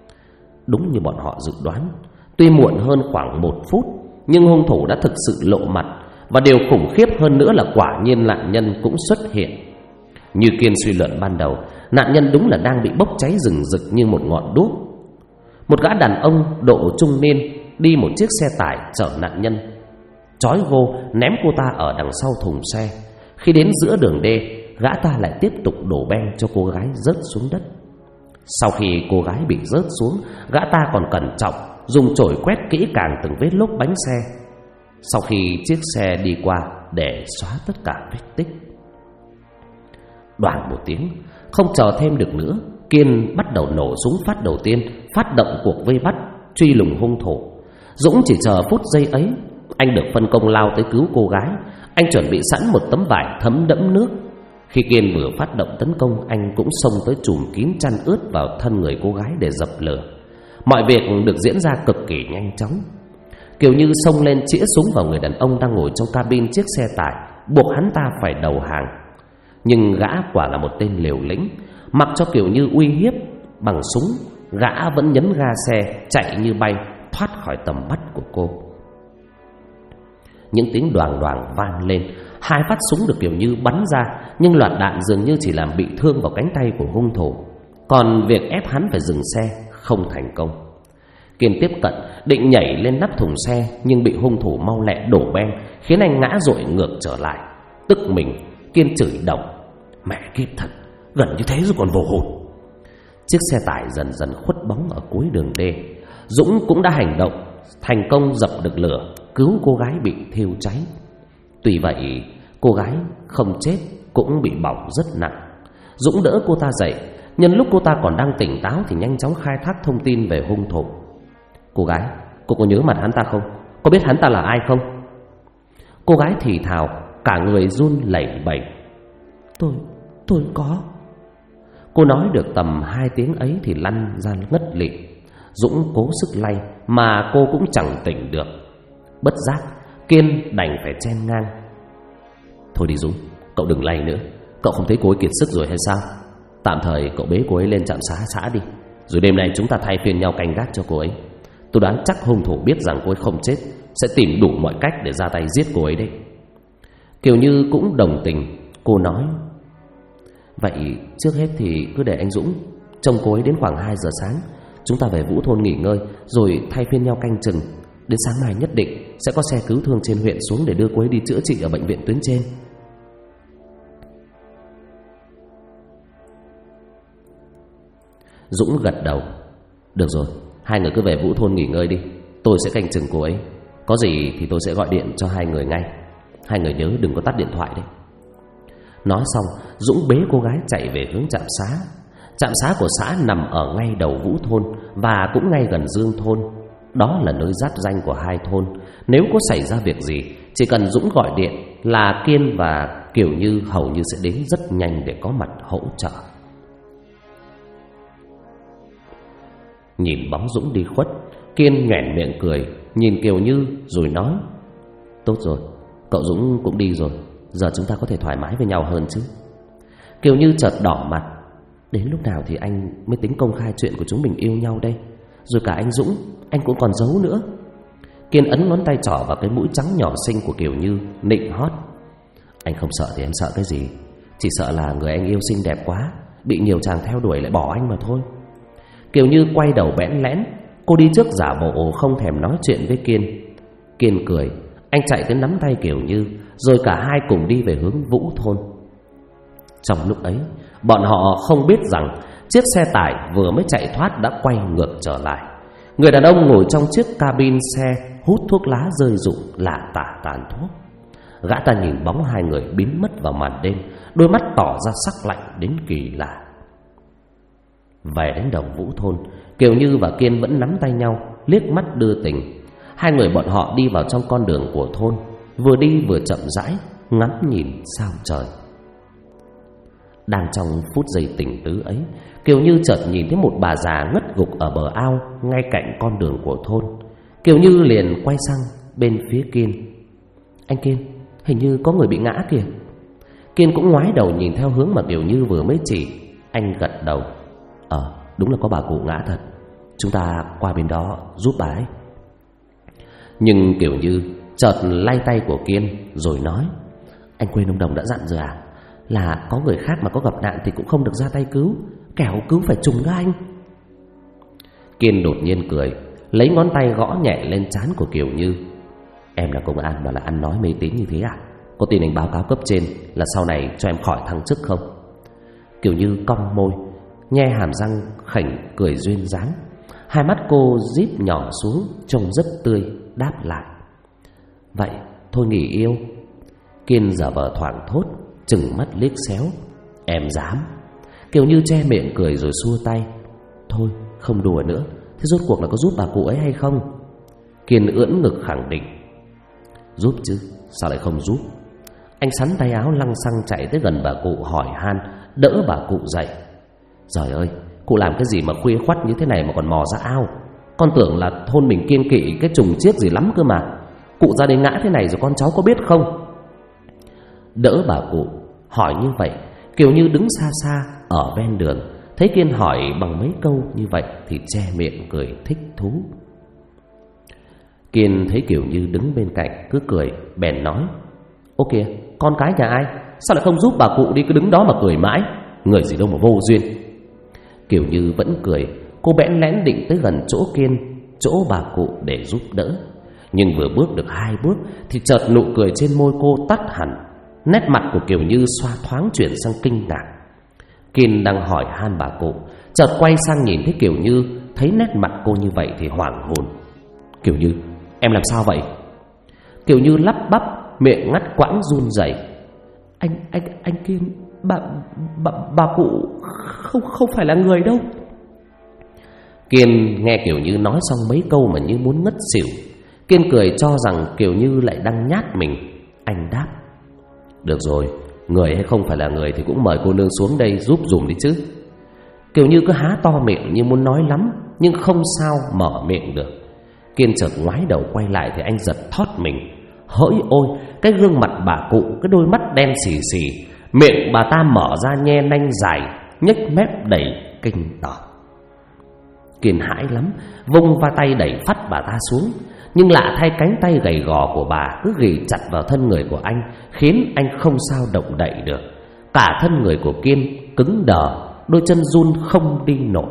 Đúng như bọn họ dự đoán, tuy muộn hơn khoảng 1 phút, nhưng hung thủ đã thực sự lộ mặt. Và điều khủng khiếp hơn nữa là quả nhiên nạn nhân cũng xuất hiện. Như Kiên suy luận ban đầu, nạn nhân đúng là đang bị bốc cháy rừng rực như một ngọn đuốc. Một gã đàn ông độ trung niên đi một chiếc xe tải chở nạn nhân, trói gô ném cô ta ở đằng sau thùng xe. Khi đến giữa đường D, gã ta lại tiếp tục đổ beng cho cô gái rớt xuống đất. Sau khi cô gái bị rớt xuống, gã ta còn cẩn trọng dùng chổi quét kỹ càng từng vết lốp bánh xe, sau khi chiếc xe đi qua, để xóa tất cả vết tích. Đoàng một tiếng, không chờ thêm được nữa, Kiên bắt đầu nổ súng phát đầu tiên, phát động cuộc vây bắt truy lùng hung thủ. Dũng chỉ chờ phút giây ấy, anh được phân công lao tới cứu cô gái. Anh chuẩn bị sẵn một tấm vải thấm đẫm nước. Khi Kiên vừa phát động tấn công, anh cũng xông tới chùm kín chăn ướt vào thân người cô gái để dập lửa. Mọi việc được diễn ra cực kỳ nhanh chóng. Kiều Như xông lên chĩa súng vào người đàn ông đang ngồi trong cabin chiếc xe tải, buộc hắn ta phải đầu hàng. Nhưng gã quả là một tên liều lĩnh. Mặc cho Kiều Như uy hiếp bằng súng, gã vẫn nhấn ga xe chạy như bay thoát khỏi tầm mắt của cô. Những tiếng đoàng đoàng vang lên. 2 phát súng được Kiều Như bắn ra, nhưng loạt đạn dường như chỉ làm bị thương vào cánh tay của hung thủ. Còn việc ép hắn phải dừng xe không thành công. Kiên tiếp cận định nhảy lên nắp thùng xe, nhưng bị hung thủ mau lẹ đổ beng khiến anh ngã dội ngược trở lại. Tức mình, Kiên chửi đồng: "Mẹ kiếp thật, gần như thế rồi còn vô hồn." Chiếc xe tải dần dần khuất bóng ở cuối đường D. Dũng cũng đã hành động thành công, dập được lửa, cứu cô gái bị thiêu cháy. Tuy vậy, cô gái không chết cũng bị bỏng rất nặng. Dũng đỡ cô ta dậy. Nhân lúc cô ta còn đang tỉnh táo thì nhanh chóng khai thác thông tin về hung thủ. "Cô gái, cô có nhớ mặt hắn ta không? Có biết hắn ta là ai không?" Cô gái thì thào, cả người run lẩy bẩy: Tôi có." Cô nói được tầm 2 tiếng ấy thì lăn ra ngất lịm. Dũng cố sức lay mà cô cũng chẳng tỉnh được. Bất giác, Kiên đành phải chen ngang: "Thôi đi Dũng, cậu đừng lay nữa. Cậu không thấy cô ấy kiệt sức rồi hay sao? Tạm thời cậu bế cô ấy lên trạm xá xã đi, rồi đêm nay chúng ta thay phiên nhau canh gác cho cô ấy. Tôi đoán chắc hung thủ biết rằng cô ấy không chết, sẽ tìm đủ mọi cách để ra tay giết cô ấy đấy." Kiều Như cũng đồng tình. Cô nói: "Vậy trước hết thì cứ để anh Dũng trông cô ấy đến khoảng 2 giờ sáng. Chúng ta về Vũ Thôn nghỉ ngơi, rồi thay phiên nhau canh chừng. Đến sáng mai nhất định sẽ có xe cứu thương trên huyện xuống để đưa cô ấy đi chữa trị ở bệnh viện tuyến trên." Dũng gật đầu: "Được rồi, hai người cứ về Vũ Thôn nghỉ ngơi đi. Tôi sẽ canh chừng cô ấy. Có gì thì tôi sẽ gọi điện cho hai người ngay. Hai người nhớ đừng có tắt điện thoại đấy." Nói xong, Dũng bế cô gái chạy về hướng trạm xá. Trạm xá của xã nằm ở ngay đầu Vũ Thôn và cũng ngay gần Dương Thôn. Đó là nơi giáp ranh của hai thôn. Nếu có xảy ra việc gì, chỉ cần Dũng gọi điện là Kiên và Kiều Như hầu như sẽ đến rất nhanh để có mặt hỗ trợ. Nhìn bóng Dũng đi khuất, Kiên nhoẻn miệng cười, nhìn Kiều Như rồi nói: "Tốt rồi, cậu Dũng cũng đi rồi, giờ chúng ta có thể thoải mái với nhau hơn chứ." Kiều Như chợt đỏ mặt: "Đến lúc nào thì anh mới tính công khai chuyện của chúng mình yêu nhau đây? Rồi cả anh Dũng, anh cũng còn giấu nữa. Kiên ấn ngón tay trỏ vào cái mũi trắng nhỏ xinh của Kiều Như, nịnh hót. Anh không sợ thì em sợ cái gì? Chỉ sợ là người anh yêu xinh đẹp quá, bị nhiều chàng theo đuổi lại bỏ anh mà thôi. Kiều Như quay đầu bẽn lẽn. Cô đi trước giả bộ không thèm nói chuyện với Kiên. Kiên cười. Anh chạy tới nắm tay Kiều Như, rồi cả hai cùng đi về hướng Vũ Thôn. Trong lúc ấy, bọn họ không biết rằng chiếc xe tải vừa mới chạy thoát đã quay ngược trở lại. Người đàn ông ngồi trong chiếc cabin xe hút thuốc lá rơi rụng lả tả tàn thuốc. Gã ta nhìn bóng hai người biến mất vào màn đêm, đôi mắt tỏ ra sắc lạnh đến kỳ lạ. Về đến đầu Vũ Thôn, Kiều Như và Kiên vẫn nắm tay nhau, liếc mắt đưa tình. Hai người bọn họ đi vào trong con đường của thôn, vừa đi vừa chậm rãi ngắm nhìn sao trời. Đang trong phút giây tình tứ ấy, Kiều Như chợt nhìn thấy một bà già ngất gục ở bờ ao ngay cạnh con đường của thôn. Kiều Như liền quay sang bên phía Kiên. Anh Kiên, hình như có người bị ngã kìa. Kiên cũng ngoái đầu nhìn theo hướng mà Kiều Như vừa mới chỉ. Anh gật đầu. Đúng là có bà cụ ngã thật. Chúng ta qua bên đó giúp bà ấy. Nhưng Kiều Như chợt lay tay của Kiên rồi nói. Anh quên ông Đồng đã dặn rồi à? Là có người khác mà có gặp nạn thì cũng không được ra tay cứu, kẻo cứu phải trùng ra anh. Kiên đột nhiên cười, lấy ngón tay gõ nhẹ lên trán của Kiều Như. Em là công an mà lại ăn nói mê tín như thế à? Có tin anh báo cáo cấp trên là sau này cho em khỏi thăng chức không? Kiều Như cong môi, nhe hàm răng khỉnh cười duyên dáng. Hai mắt cô díp nhỏ xuống, trông rất tươi, đáp lại. Vậy thôi nghỉ yêu. Kiên giả vờ thoảng thốt, chừng mắt liếc xéo. Em dám? Kiều Như che miệng cười rồi xua tay. Thôi không đùa nữa. Thế rốt cuộc là có giúp bà cụ ấy hay không? Kiên ưỡn ngực khẳng định. Giúp chứ, sao lại không giúp? Anh sắn tay áo lăng xăng chạy tới gần bà cụ hỏi han, đỡ bà cụ dậy. Trời ơi, cụ làm cái gì mà khuya khoắt như thế này mà còn mò ra ao? Con tưởng là thôn mình kiêng kỵ cái trùng chiếc gì lắm cơ mà. Cụ ra đây ngã thế này rồi con cháu có biết không? Đỡ bà cụ hỏi như vậy, Kiều Như đứng xa xa ở ven đường, thấy Kiên hỏi bằng mấy câu như vậy thì che miệng cười thích thú. Kiên thấy Kiều Như đứng bên cạnh cứ cười, bèn nói. Ô kìa, con cái nhà ai? Sao lại không giúp bà cụ đi, cứ đứng đó mà cười mãi? Người gì đâu mà vô duyên. Kiều Như vẫn cười. Cô bẽn lẽn định tới gần chỗ Kiên, chỗ bà cụ để giúp đỡ. Nhưng vừa bước được 2 bước thì chợt nụ cười trên môi cô tắt hẳn. Nét mặt của Kiều Như xoa thoáng chuyển sang kinh ngạc. Kiên đang hỏi han bà cụ, chợt quay sang nhìn thấy Kiều Như, thấy nét mặt cô như vậy thì hoảng hồn. Kiều Như, em làm sao vậy? Kiều Như lắp bắp, miệng ngắt quãng run rẩy. Anh Kiên, bà cụ không phải là người đâu. Kiên nghe Kiều Như nói xong mấy câu mà như muốn ngất xỉu. Kiên cười cho rằng Kiều Như lại đang nhát mình. Anh đáp. Được rồi, người hay không phải là người thì cũng mời cô nương xuống đây giúp dùm đi chứ. Kiều Như cứ há to miệng như muốn nói lắm, nhưng không sao mở miệng được. Kiên chợt ngoái đầu quay lại thì anh giật thót mình. Hỡi ôi, cái gương mặt bà cụ, cái đôi mắt đen xì xì, miệng bà ta mở ra nhe nanh dài, nhếch mép đầy kinh tởm. Kiên hãi lắm, vung va tay đẩy phắt bà ta xuống. Nhưng lạ thay, cánh tay gầy gò của bà cứ ghì chặt vào thân người của anh, khiến anh không sao động đậy được. Cả thân người của Kiên cứng đờ, đôi chân run không đi nổi.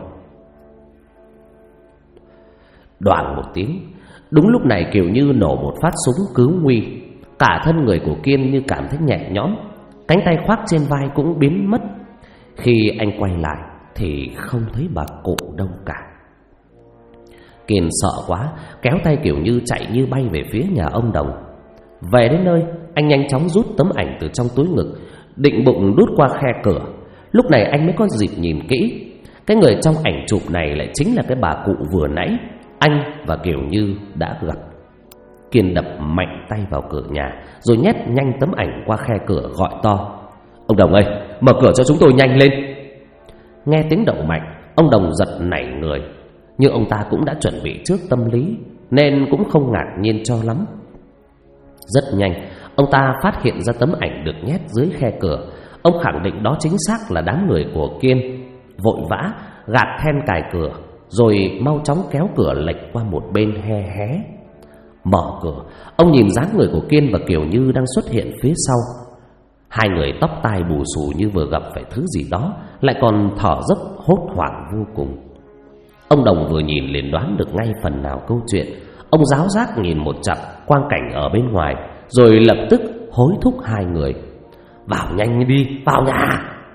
Đoàng một tiếng, đúng lúc này Kiều Như nổ một phát súng cứu nguy. Cả thân người của Kiên như cảm thấy nhẹ nhõm, cánh tay khoác trên vai cũng biến mất. Khi anh quay lại thì không thấy bà cụ đâu cả. Kiên sợ quá, kéo tay Kiều Như chạy như bay về phía nhà ông Đồng. Về đến nơi, anh nhanh chóng rút tấm ảnh từ trong túi ngực, định bụng đút qua khe cửa. Lúc này anh mới có dịp nhìn kỹ. Cái người trong ảnh chụp này lại chính là cái bà cụ vừa nãy anh và Kiều Như đã gặp. Kiên đập mạnh tay vào cửa nhà, rồi nhét nhanh tấm ảnh qua khe cửa gọi to. Ông Đồng ơi, mở cửa cho chúng tôi nhanh lên. Nghe tiếng động mạnh, ông Đồng giật nảy người. Nhưng ông ta cũng đã chuẩn bị trước tâm lý, nên cũng không ngạc nhiên cho lắm. Rất nhanh, ông ta phát hiện ra tấm ảnh được nhét dưới khe cửa. Ông khẳng định đó chính xác là đám người của Kiên. Vội vã gạt then cài cửa, rồi mau chóng kéo cửa lệch qua một bên he hé. Mở cửa, ông nhìn dáng người của Kiên và Kiều Như đang xuất hiện phía sau. Hai người tóc tai bù xù như vừa gặp phải thứ gì đó, lại còn thở dốc hốt hoảng vô cùng. Ông Đồng vừa nhìn liền đoán được ngay phần nào câu chuyện. Ông giáo giác nhìn một chặp quang cảnh ở bên ngoài, rồi lập tức hối thúc hai người: vào nhanh đi, vào nhà.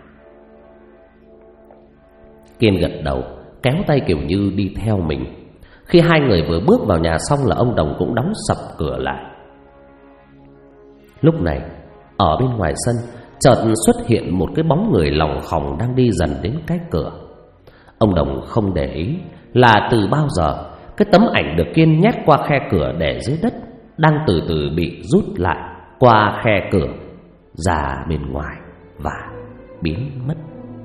Kiên gật đầu, kéo tay Kiều Như đi theo mình. Khi hai người vừa bước vào nhà xong là ông Đồng cũng đóng sập cửa lại. Lúc này, ở bên ngoài sân chợt xuất hiện một cái bóng người lòng khòng đang đi dần đến cái cửa. Ông Đồng không để ý là từ bao giờ cái tấm ảnh được Kiên nhét qua khe cửa để dưới đất đang từ từ bị rút lại qua khe cửa ra bên ngoài và biến mất.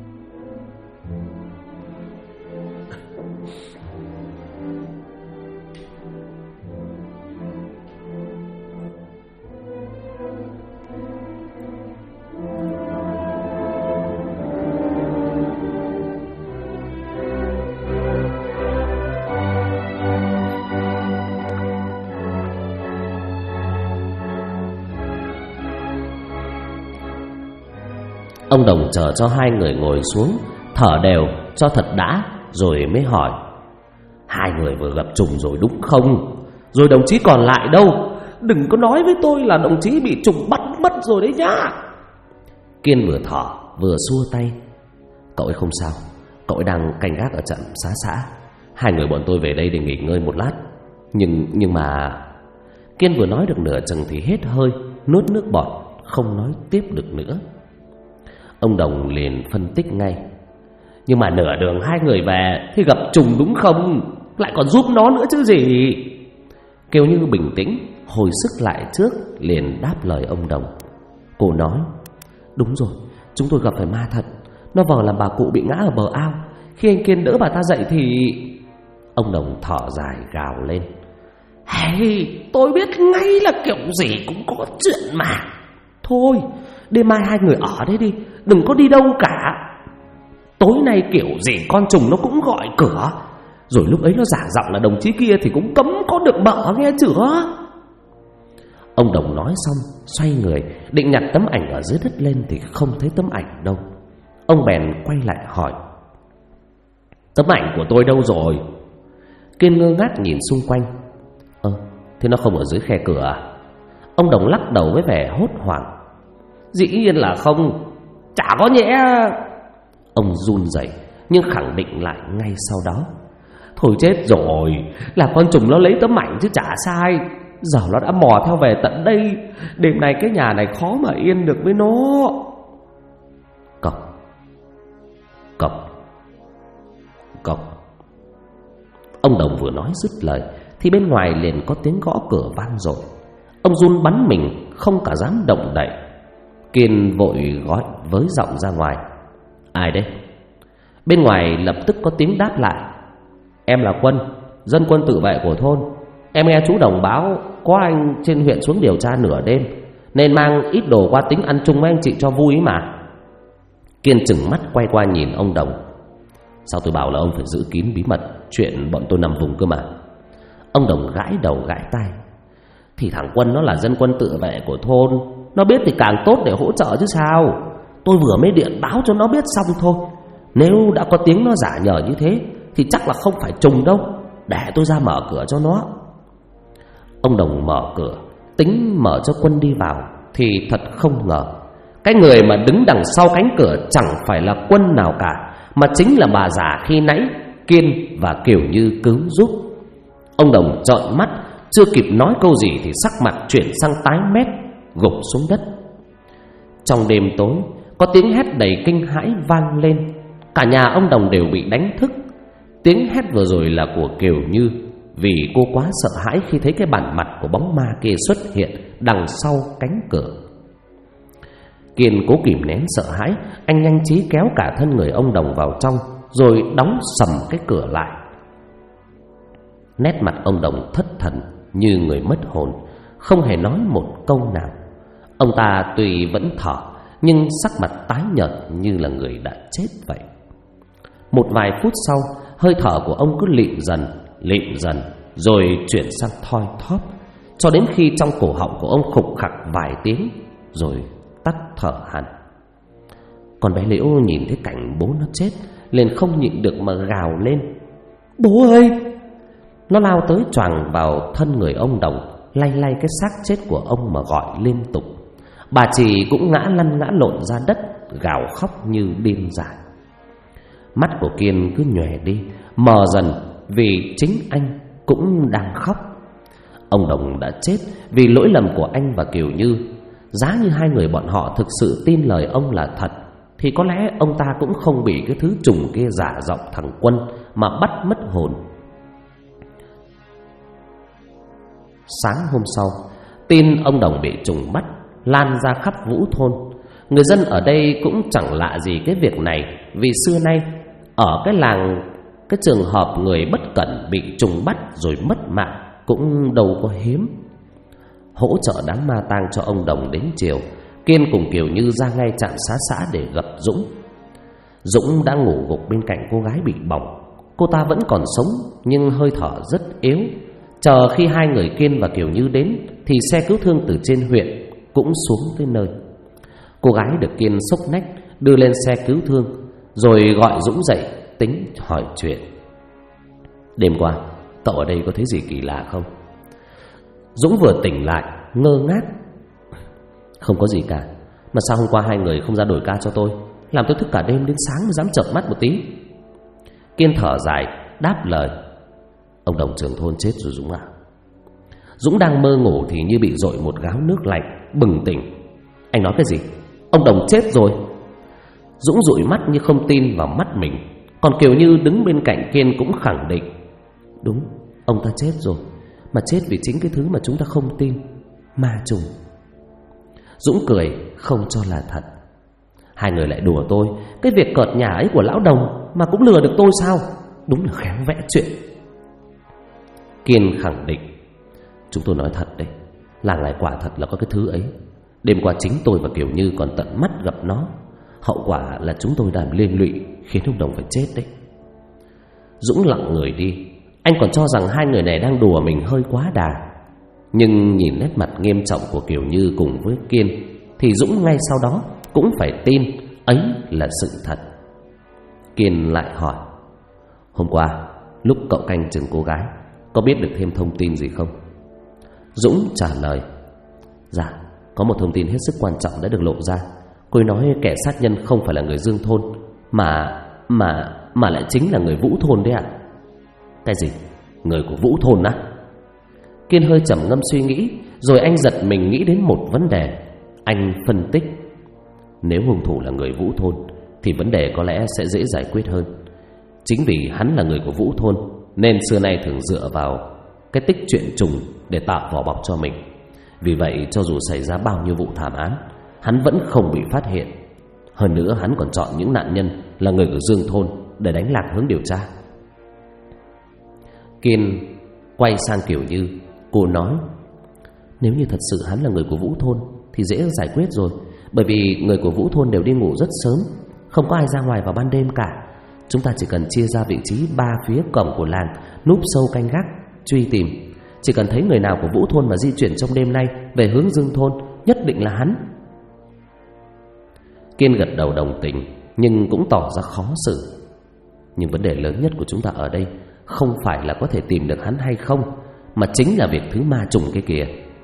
Ông Đồng chờ cho hai người ngồi xuống, thở đều cho thật đã, rồi mới hỏi: hai người vừa gặp trùng rồi đúng không? Rồi đồng chí còn lại đâu? Đừng có nói với tôi là đồng chí bị trùng bắt mất rồi đấy nhá. Kiên vừa thở vừa xua tay: cậu ấy không sao, cậu ấy đang canh gác ở trạm xá xã. Hai người bọn tôi về đây để nghỉ ngơi một lát. Nhưng mà... Kiên vừa nói được nửa chừng thì hết hơi, nuốt nước bọt, không nói tiếp được nữa. Ông Đồng liền phân tích ngay: nhưng mà nửa đường hai người về thì gặp trùng đúng không? Lại còn giúp nó nữa chứ gì. Kiều Như bình tĩnh hồi sức lại trước, liền đáp lời ông Đồng. Cô nói: đúng rồi, chúng tôi gặp phải ma thật. Nó vờ làm bà cụ bị ngã ở bờ ao. Khi anh Kiên đỡ bà ta dậy thì... Ông Đồng thở dài gào lên: hey, tôi biết ngay là kiểu gì cũng có chuyện mà. Thôi, đêm mai hai người ở đấy đi, đừng có đi đâu cả. Tối nay kiểu gì con trùng nó cũng gọi cửa. Rồi lúc ấy nó giả giọng là đồng chí kia thì cũng cấm có được mở, nghe chưa? Ông Đồng nói xong xoay người định nhặt tấm ảnh ở dưới đất lên thì không thấy tấm ảnh đâu. Ông bèn quay lại hỏi: tấm ảnh của tôi đâu rồi? Kiên ngơ ngác nhìn xung quanh. Thế nó không ở dưới khe cửa à? Ông Đồng lắc đầu với vẻ hốt hoảng: dĩ nhiên là không, chả có nhẽ. Ông run rẩy nhưng khẳng định lại ngay sau đó: thôi chết rồi, là con trùng nó lấy tấm ảnh chứ chả sai. Giờ nó đã mò theo về tận đây, đêm nay cái nhà này khó mà yên được với nó. Cộc cộc cộc. Ông Đồng vừa nói dứt lời thì bên ngoài liền có tiếng gõ cửa vang rồi. Ông run bắn mình, không cả dám động đậy. Kiên vội gọi với giọng ra ngoài: ai đấy? Bên ngoài lập tức có tiếng đáp lại: em là Quân, dân quân tự vệ của thôn. Em nghe chú Đồng báo có anh trên huyện xuống điều tra nửa đêm, nên mang ít đồ qua tính ăn chung với anh chị cho vui mà. Kiên chừng mắt quay qua nhìn ông Đồng: sao tôi bảo là ông phải giữ kín bí mật chuyện bọn tôi nằm vùng cơ mà. Ông Đồng gãi đầu gãi tai: thì thằng Quân nó là dân quân tự vệ của thôn, nó biết thì càng tốt để hỗ trợ chứ sao. Tôi vừa mới điện báo cho nó biết xong thôi. Nếu đã có tiếng nó giả nhờ như thế thì chắc là không phải trùng đâu. Để tôi ra mở cửa cho nó. Ông Đồng mở cửa, tính mở cho Quân đi vào, thì thật không ngờ cái người mà đứng đằng sau cánh cửa chẳng phải là Quân nào cả, mà chính là bà già khi nãy Kiên và Kiều Như cứu giúp. Ông Đồng trợn mắt, chưa kịp nói câu gì thì sắc mặt chuyển sang tái mét, gục xuống đất. Trong đêm tối, có tiếng hét đầy kinh hãi vang lên. Cả nhà ông Đồng đều bị đánh thức. Tiếng hét vừa rồi là của Kiều Như, vì cô quá sợ hãi khi thấy cái bản mặt của bóng ma kia xuất hiện đằng sau cánh cửa. Kiên cố kìm nén sợ hãi, anh nhanh trí kéo cả thân người ông Đồng vào trong, rồi đóng sầm cái cửa lại. Nét mặt ông Đồng thất thần như người mất hồn, không hề nói một câu nào. Ông ta tuy vẫn thở, nhưng sắc mặt tái nhợt như là người đã chết vậy. Một vài phút sau, hơi thở của ông cứ lịm dần, rồi chuyển sang thoi thóp, cho đến khi trong cổ họng của ông khục khặc vài tiếng, rồi tắt thở hẳn. Con bé Liễu nhìn thấy cảnh bố nó chết, liền không nhịn được mà gào lên: "Bố ơi!" Nó lao tới choàng vào thân người ông Đồng, lay lay cái xác chết của ông mà gọi liên tục. Bà Trì cũng ngã lăn ngã lộn ra đất, gào khóc như điên dại. Mắt của Kiên cứ nhòe đi, mờ dần, vì chính anh cũng đang khóc. Ông Đồng đã chết vì lỗi lầm của anh và Kiều Như. Giá như hai người bọn họ thực sự tin lời ông là thật, thì có lẽ ông ta cũng không bị cái thứ trùng kia giả giọng thằng Quân mà bắt mất hồn. Sáng hôm sau, tin ông Đồng bị trùng bắt lan ra khắp Vũ thôn. Người dân ở đây cũng chẳng lạ gì cái việc này, vì xưa nay ở cái làng, cái trường hợp người bất cẩn bị trùng bắt rồi mất mạng cũng đâu có hiếm. Hỗ trợ đám ma tang cho ông Đồng đến chiều, Kiên cùng Kiều Như ra ngay trạm xá xã để gặp Dũng. Dũng đã ngủ gục bên cạnh cô gái bị bỏng. Cô ta vẫn còn sống nhưng hơi thở rất yếu. Chờ khi hai người Kiên và Kiều Như đến thì xe cứu thương từ trên huyện cũng xuống tới nơi. Cô gái được Kiên xốc nách đưa lên xe cứu thương, rồi gọi Dũng dậy tính hỏi chuyện. "Đêm qua cậu ở đây có thấy gì kỳ lạ không?" Dũng vừa tỉnh lại ngơ ngác: "Không có gì cả. Mà sao hôm qua hai người không ra đổi ca cho tôi, làm tôi thức cả đêm đến sáng mới dám chợp mắt một tí?" Kiên thở dài đáp lời: "Ông Đồng trưởng thôn chết rồi Dũng ạ." Dũng đang mơ ngủ thì như bị dội một gáo nước lạnh, bừng tỉnh. "Anh nói cái gì? Ông Đồng chết rồi?" Dũng dụi mắt như không tin vào mắt mình. Còn Kiều Như đứng bên cạnh Kiên cũng khẳng định: "Đúng, ông ta chết rồi, mà chết vì chính cái thứ mà chúng ta không tin, ma trùng." Dũng cười không cho là thật. "Hai người lại đùa tôi, cái việc cợt nhà ấy của lão Đồng mà cũng lừa được tôi sao? Đúng là khéo vẽ chuyện." Kiên khẳng định: "Chúng tôi nói thật đấy, làng này quả thật là có cái thứ ấy. Đêm qua chính tôi và Kiều Như còn tận mắt gặp nó. Hậu quả là chúng tôi làm liên lụy, khiến ông Đồng phải chết đấy." Dũng lặng người đi. Anh còn cho rằng hai người này đang đùa mình hơi quá đà. Nhưng nhìn nét mặt nghiêm trọng của Kiều Như cùng với Kiên thì Dũng ngay sau đó cũng phải tin ấy là sự thật. Kiên lại hỏi: "Hôm qua lúc cậu canh chừng cô gái, có biết được thêm thông tin gì không?" Dũng trả lời: "Dạ, có một thông tin hết sức quan trọng đã được lộ ra. Cô ấy nói kẻ sát nhân không phải là người Dương thôn, mà lại chính là người Vũ thôn đấy ạ." "Cái gì? Người của Vũ thôn á?" Kiên hơi trầm ngâm suy nghĩ, rồi anh giật mình nghĩ đến một vấn đề. Anh phân tích: nếu hung thủ là người Vũ thôn thì vấn đề có lẽ sẽ dễ giải quyết hơn. Chính vì hắn là người của Vũ thôn nên xưa nay thường dựa vào cái tích chuyện trùng để tạo vỏ bọc cho mình. Vì vậy cho dù xảy ra bao nhiêu vụ thảm án, hắn vẫn không bị phát hiện. Hơn nữa hắn còn chọn những nạn nhân là người của Dương thôn để đánh lạc hướng điều tra. Kiên quay sang Kiều Như. Cô nói: "Nếu như thật sự hắn là người của Vũ thôn thì dễ giải quyết rồi. Bởi vì người của Vũ thôn đều đi ngủ rất sớm, không có ai ra ngoài vào ban đêm cả. Chúng ta chỉ cần chia ra vị trí 3 phía cổng của làng, núp sâu canh gác, truy tìm. Chỉ cần thấy người nào của Vũ thôn mà di chuyển trong đêm nay về hướng Dương thôn, nhất định là hắn." Kiên gật đầu đồng tình, nhưng cũng tỏ ra khó xử. Nhưng vấn đề lớn nhất của chúng ta ở đây không phải là có thể tìm được hắn hay không, mà chính là việc thứ ma trùng kia kìa.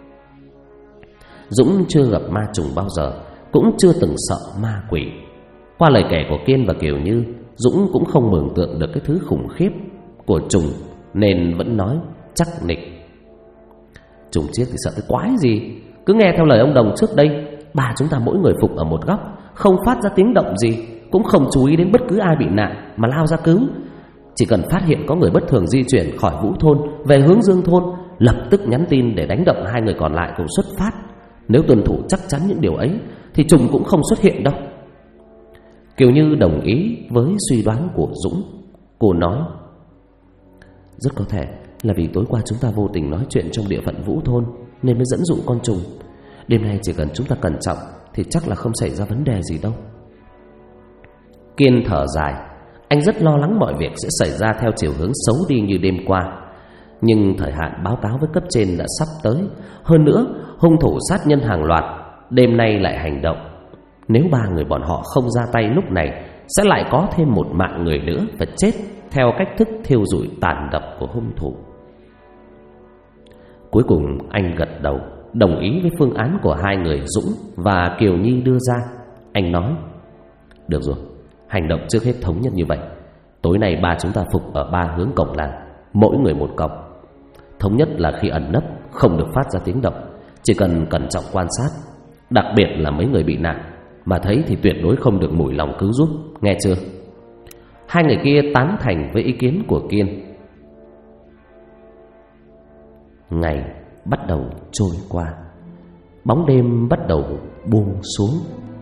Dũng chưa gặp ma trùng bao giờ, cũng chưa từng sợ ma quỷ. Qua lời kể của Kiên và Kiều Như, Dũng cũng không mường tượng được cái thứ khủng khiếp của trùng, nên vẫn nói chắc nịch: "Trùng chiếc thì sợ cái quái gì? Cứ nghe theo lời ông Đồng trước đây, ba chúng ta mỗi người phục ở một góc, không phát ra tiếng động gì, cũng không chú ý đến bất cứ ai bị nạn mà lao ra cứu. Chỉ cần phát hiện có người bất thường di chuyển khỏi Vũ thôn về hướng Dương thôn, lập tức nhắn tin để đánh động hai người còn lại cùng xuất phát. Nếu tuân thủ chắc chắn những điều ấy thì trùng cũng không xuất hiện đâu." Kiều Như đồng ý với suy đoán của Dũng. Cô nói: "Rất có thể là vì tối qua chúng ta vô tình nói chuyện trong địa phận Vũ thôn nên mới dẫn dụ con trùng. Đêm nay chỉ cần chúng ta cẩn trọng thì chắc là không xảy ra vấn đề gì đâu." Kiên thở dài. Anh rất lo lắng mọi việc sẽ xảy ra theo chiều hướng xấu đi như đêm qua. Nhưng thời hạn báo cáo với cấp trên đã sắp tới. Hơn nữa, hung thủ sát nhân hàng loạt đêm nay lại hành động. Nếu 3 người bọn họ không ra tay lúc này, sẽ lại có thêm một mạng người nữa phải chết theo cách thức thiêu rụi tàn độc của hung thủ. Cuối cùng anh gật đầu, đồng ý với phương án của 2 người Dũng và Kiều Nhi đưa ra. Anh nói: được rồi, hành động trước hết thống nhất như vậy. Tối nay 3 chúng ta phục ở 3 hướng cổng làng, mỗi người một cổng. Thống nhất là khi ẩn nấp không được phát ra tiếng động, chỉ cần cẩn trọng quan sát. Đặc biệt là mấy người bị nạn, mà thấy thì tuyệt đối không được mủi lòng cứu giúp, nghe chưa? 2 người kia tán thành với ý kiến của Kiên. Ngày bắt đầu trôi qua, bóng đêm bắt đầu buông xuống.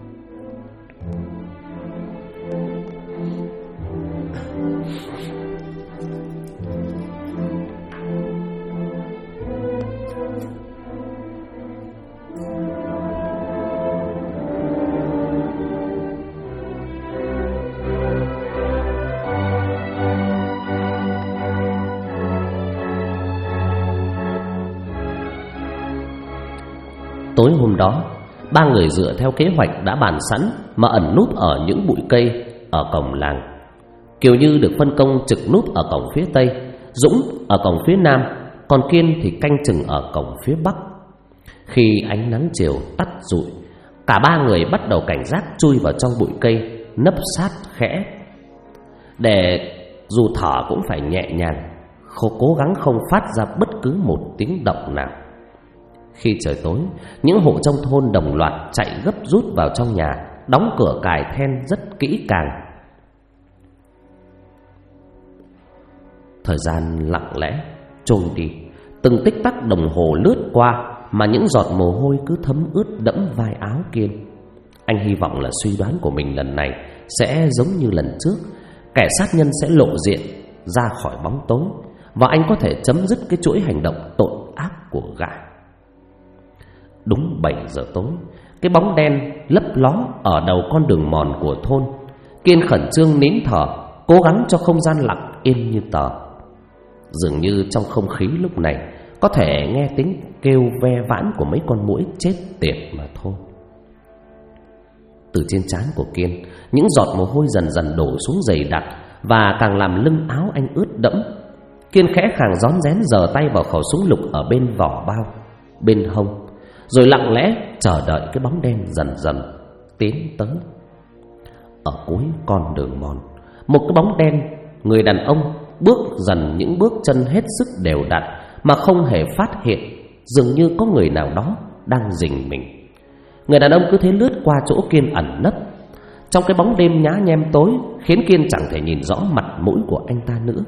Tối hôm đó, 3 người dựa theo kế hoạch đã bàn sẵn mà ẩn núp ở những bụi cây ở cổng làng. Kiều Như được phân công trực núp ở cổng phía tây, Dũng ở cổng phía nam, còn Kiên thì canh chừng ở cổng phía bắc. Khi ánh nắng chiều tắt dụi, cả 3 người bắt đầu cảnh giác chui vào trong bụi cây, nấp sát khẽ, để dù thở cũng phải nhẹ nhàng, cố gắng không phát ra bất cứ một tiếng động nào. Khi trời tối, những hộ trong thôn đồng loạt chạy gấp rút vào trong nhà, đóng cửa cài then rất kỹ càng. Thời gian lặng lẽ trôi đi, từng tích tắc đồng hồ lướt qua mà những giọt mồ hôi cứ thấm ướt đẫm vai áo Kiên. Anh hy vọng là suy đoán của mình lần này sẽ giống như lần trước, kẻ sát nhân sẽ lộ diện ra khỏi bóng tối, và anh có thể chấm dứt cái chuỗi hành động tội ác của gã. Đúng 7 giờ tối, cái bóng đen lấp ló ở đầu con đường mòn của thôn. Kiên khẩn trương nín thở, cố gắng cho không gian lặng yên như tờ. Dường như trong không khí lúc này có thể nghe tiếng kêu ve vãn của mấy con muỗi chết tiệt mà thôi. Từ trên trán của Kiên, những giọt mồ hôi dần dần đổ xuống dày đặc, và càng làm lưng áo anh ướt đẫm. Kiên khẽ khàng rón rén giở tay vào khẩu súng lục ở bên vỏ bao, bên hông, rồi lặng lẽ chờ đợi cái bóng đen dần dần tiến tới. Ở cuối con đường mòn, một cái bóng đen, người đàn ông bước dần những bước chân hết sức đều đặn mà không hề phát hiện, dường như có người nào đó đang rình mình. Người đàn ông cứ thế lướt qua chỗ Kiên ẩn nấp trong cái bóng đêm nhá nhem tối, khiến Kiên chẳng thể nhìn rõ mặt mũi của anh ta nữa.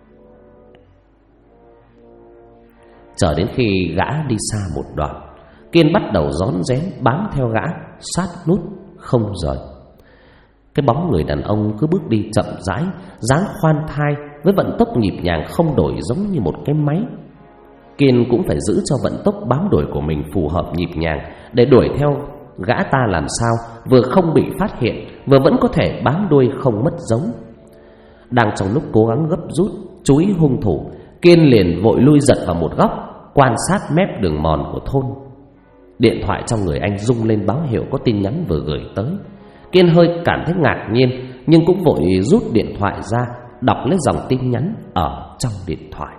Chờ đến khi gã đi xa một đoạn, Kiên bắt đầu rón rén bám theo gã sát nút không rời. Cái bóng người đàn ông cứ bước đi chậm rãi, dáng khoan thai, với vận tốc nhịp nhàng không đổi, giống như một cái máy. Kiên cũng phải giữ cho vận tốc bám đuổi của mình phù hợp nhịp nhàng, để đuổi theo gã ta làm sao vừa không bị phát hiện, vừa vẫn có thể bám đuôi không mất giống. Đang trong lúc cố gắng gấp rút chú ý hung thủ, Kiên liền vội lui giật vào một góc, quan sát mép đường mòn của thôn. Điện thoại trong người anh rung lên báo hiệu có tin nhắn vừa gửi tới. Kiên hơi cảm thấy ngạc nhiên, nhưng cũng vội rút điện thoại ra, đọc lấy dòng tin nhắn ở trong điện thoại.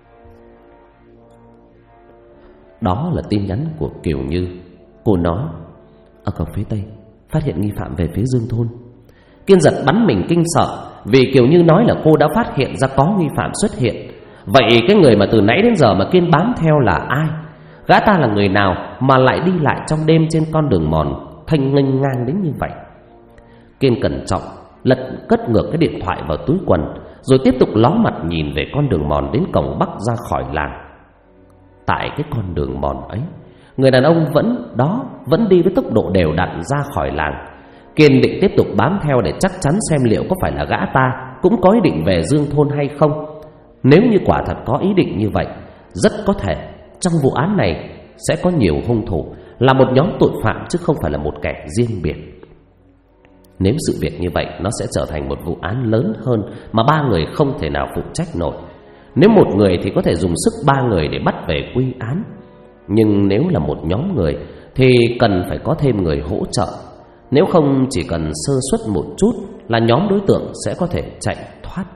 Đó là tin nhắn của Kiều Như. Cô nói: ở cổng phía tây phát hiện nghi phạm về phía Dương thôn. Kiên giật bắn mình kinh sợ, vì Kiều Như nói là cô đã phát hiện ra có nghi phạm xuất hiện. Vậy cái người mà từ nãy đến giờ mà Kiên bám theo là ai? Gã ta là người nào mà lại đi lại trong đêm trên con đường mòn thanh nghênh ngang đến như vậy? Kiên cẩn trọng cất ngược cái điện thoại vào túi quần, rồi tiếp tục ló mặt nhìn về con đường mòn đến cổng bắc ra khỏi làng. Tại cái con đường mòn ấy, người đàn ông vẫn đi với tốc độ đều đặn ra khỏi làng. Kiên định tiếp tục bám theo để chắc chắn xem liệu có phải là gã ta cũng có ý định về Dương thôn hay không. Nếu như quả thật có ý định như vậy, rất có thể trong vụ án này sẽ có nhiều hung thủ, là một nhóm tội phạm chứ không phải là một kẻ riêng biệt. Nếu sự việc như vậy, nó sẽ trở thành một vụ án lớn hơn mà 3 người không thể nào phụ trách nổi. Nếu một người thì có thể dùng sức 3 người để bắt về quy án, nhưng nếu là một nhóm người thì cần phải có thêm người hỗ trợ. Nếu không, chỉ cần sơ suất một chút là nhóm đối tượng sẽ có thể chạy thoát.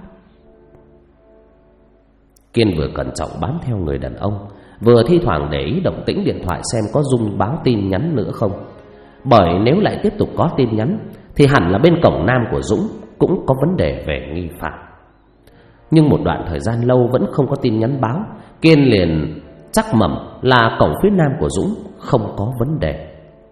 Kiên vừa cẩn trọng bám theo người đàn ông, vừa thi thoảng để ý động tĩnh điện thoại xem có rung báo tin nhắn nữa không. Bởi nếu lại tiếp tục có tin nhắn thì hẳn là bên cổng nam của Dũng cũng có vấn đề về nghi phạm. Nhưng một đoạn thời gian lâu vẫn không có tin nhắn báo, Kiên liền chắc mẩm là cổng phía nam của Dũng không có vấn đề.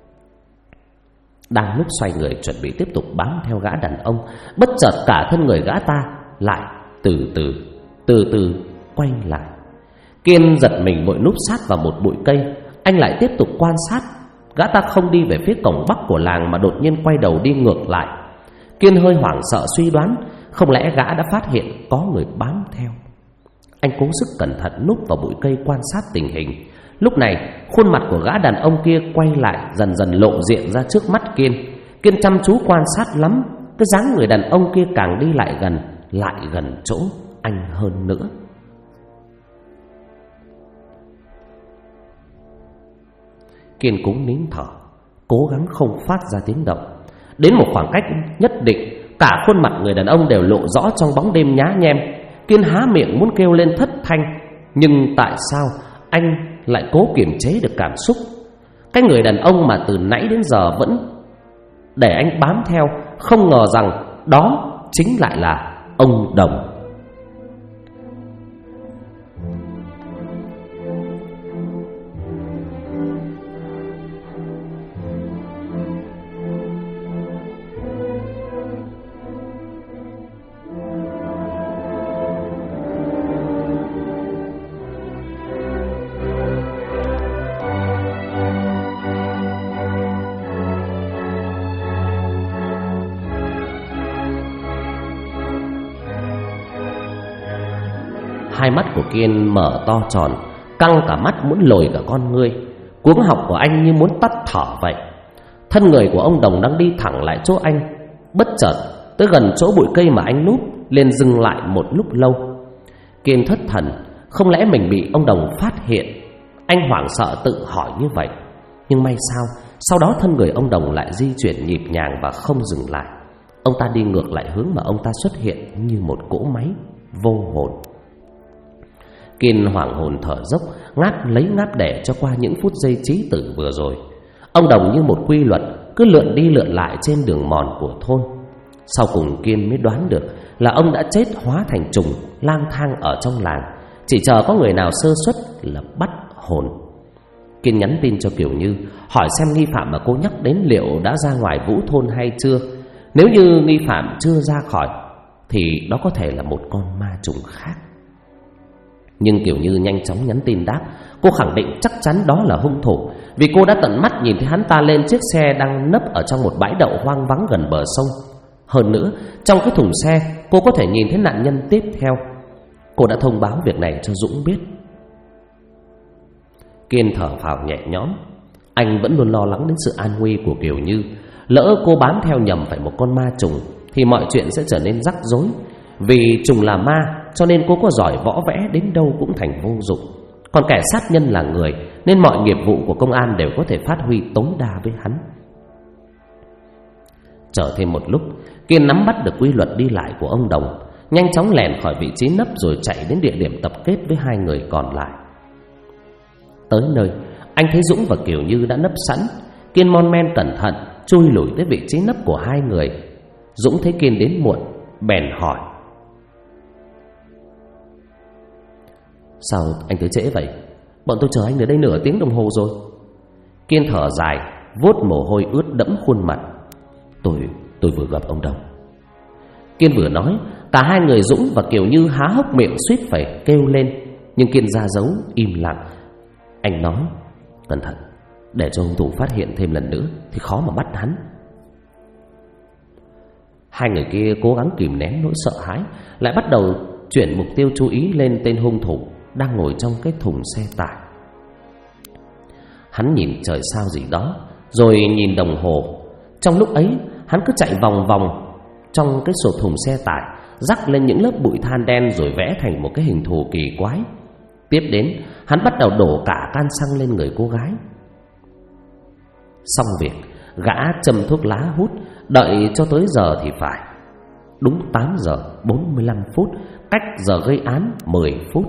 Đang lúc xoay người chuẩn bị tiếp tục bám theo gã đàn ông, bất chợt cả thân người gã ta lại từ từ quay lại. Kiên giật mình vội núp sát vào một bụi cây. Anh lại tiếp tục quan sát. Gã ta không đi về phía cổng bắc của làng mà đột nhiên quay đầu đi ngược lại. Kiên hơi hoảng sợ suy đoán không lẽ gã đã phát hiện có người bám theo. Anh cố sức cẩn thận núp vào bụi cây quan sát tình hình. Lúc này khuôn mặt của gã đàn ông kia quay lại, dần dần lộ diện ra trước mắt Kiên. Kiên chăm chú quan sát lắm. Cái dáng người đàn ông kia càng đi lại gần chỗ anh hơn nữa. Kiên cũng nín thở, cố gắng không phát ra tiếng động. Đến một khoảng cách nhất định, cả khuôn mặt người đàn ông đều lộ rõ trong bóng đêm nhá nhem. Kiên há miệng muốn kêu lên thất thanh, nhưng tại sao anh lại cố kiềm chế được cảm xúc? Cái người đàn ông mà từ nãy đến giờ vẫn để anh bám theo, không ngờ rằng đó chính lại là ông Đồng. Hai mắt của Kiên mở to tròn, căng cả mắt muốn lồi cả con ngươi. Cuống họng của anh như muốn tắt thở vậy. Thân người của ông Đồng đang đi thẳng lại chỗ anh. Bất chợt tới gần chỗ bụi cây mà anh núp, liền dừng lại một lúc lâu. Kiên thất thần, không lẽ mình bị ông Đồng phát hiện? Anh hoảng sợ tự hỏi như vậy. Nhưng may sao sau đó thân người ông Đồng lại di chuyển nhịp nhàng và không dừng lại. Ông ta đi ngược lại hướng mà ông ta xuất hiện, như một cỗ máy vô hồn. Kiên hoảng hồn thở dốc, ngáp lấy ngáp đẻ cho qua những phút giây trí tử vừa rồi. Ông Đồng như một quy luật cứ lượn đi lượn lại trên đường mòn của thôn. Sau cùng Kiên mới đoán được là ông đã chết hóa thành trùng lang thang ở trong làng, chỉ chờ có người nào sơ suất là bắt hồn. Kiên nhắn tin cho Kiều Như hỏi xem nghi phạm mà cô nhắc đến liệu đã ra ngoài Vũ thôn hay chưa. Nếu như nghi phạm chưa ra khỏi thì đó có thể là một con ma trùng khác. Nhưng Kiều Như nhanh chóng nhắn tin đáp. Cô khẳng định chắc chắn đó là hung thủ, vì cô đã tận mắt nhìn thấy hắn ta lên chiếc xe đang nấp ở trong một bãi đậu hoang vắng gần bờ sông. Hơn nữa, trong cái thùng xe cô có thể nhìn thấy nạn nhân tiếp theo. Cô đã thông báo việc này cho Dũng biết. Kiên thở phào nhẹ nhõm. Anh vẫn luôn lo lắng đến sự an nguy của Kiều Như. Lỡ cô bám theo nhầm phải một con ma trùng thì mọi chuyện sẽ trở nên rắc rối. Vì trùng là ma cho nên cô có giỏi võ vẽ đến đâu cũng thành vô dụng. Còn kẻ sát nhân là người, nên mọi nghiệp vụ của công an đều có thể phát huy tối đa với hắn. Chờ thêm một lúc, Kiên nắm bắt được quy luật đi lại của ông Đồng, nhanh chóng lèn khỏi vị trí nấp rồi chạy đến địa điểm tập kết với hai người còn lại. Tới nơi, anh thấy Dũng và Kiều Như đã nấp sẵn. Kiên mon men cẩn thận chui lủi tới vị trí nấp của hai người. Dũng thấy Kiên đến muộn, bèn hỏi: Sao anh tới trễ vậy? Bọn tôi chờ anh ở đây nửa tiếng đồng hồ rồi. Kiên thở dài, vuốt mồ hôi ướt đẫm khuôn mặt. Tôi vừa gặp ông Đồng. Kiên vừa nói, cả hai người Dũng và Kiều Như há hốc miệng suýt phải kêu lên. Nhưng Kiên ra dấu im lặng. Anh nói: Cẩn thận, để cho hung thủ phát hiện thêm lần nữa thì khó mà bắt hắn. Hai người kia cố gắng kìm nén nỗi sợ hãi, lại bắt đầu chuyển mục tiêu chú ý lên tên hung thủ đang ngồi trong cái thùng xe tải. Hắn nhìn trời sao gì đó, rồi nhìn đồng hồ. Trong lúc ấy, hắn cứ chạy vòng vòng trong cái sổ thùng xe tải, rắc lên những lớp bụi than đen rồi vẽ thành một cái hình thù kỳ quái. Tiếp đến, hắn bắt đầu đổ cả can xăng lên người cô gái. Xong việc, gã châm thuốc lá hút, đợi cho tới giờ thì phải. Đúng 8 giờ 45 phút, cách giờ gây án 10 phút.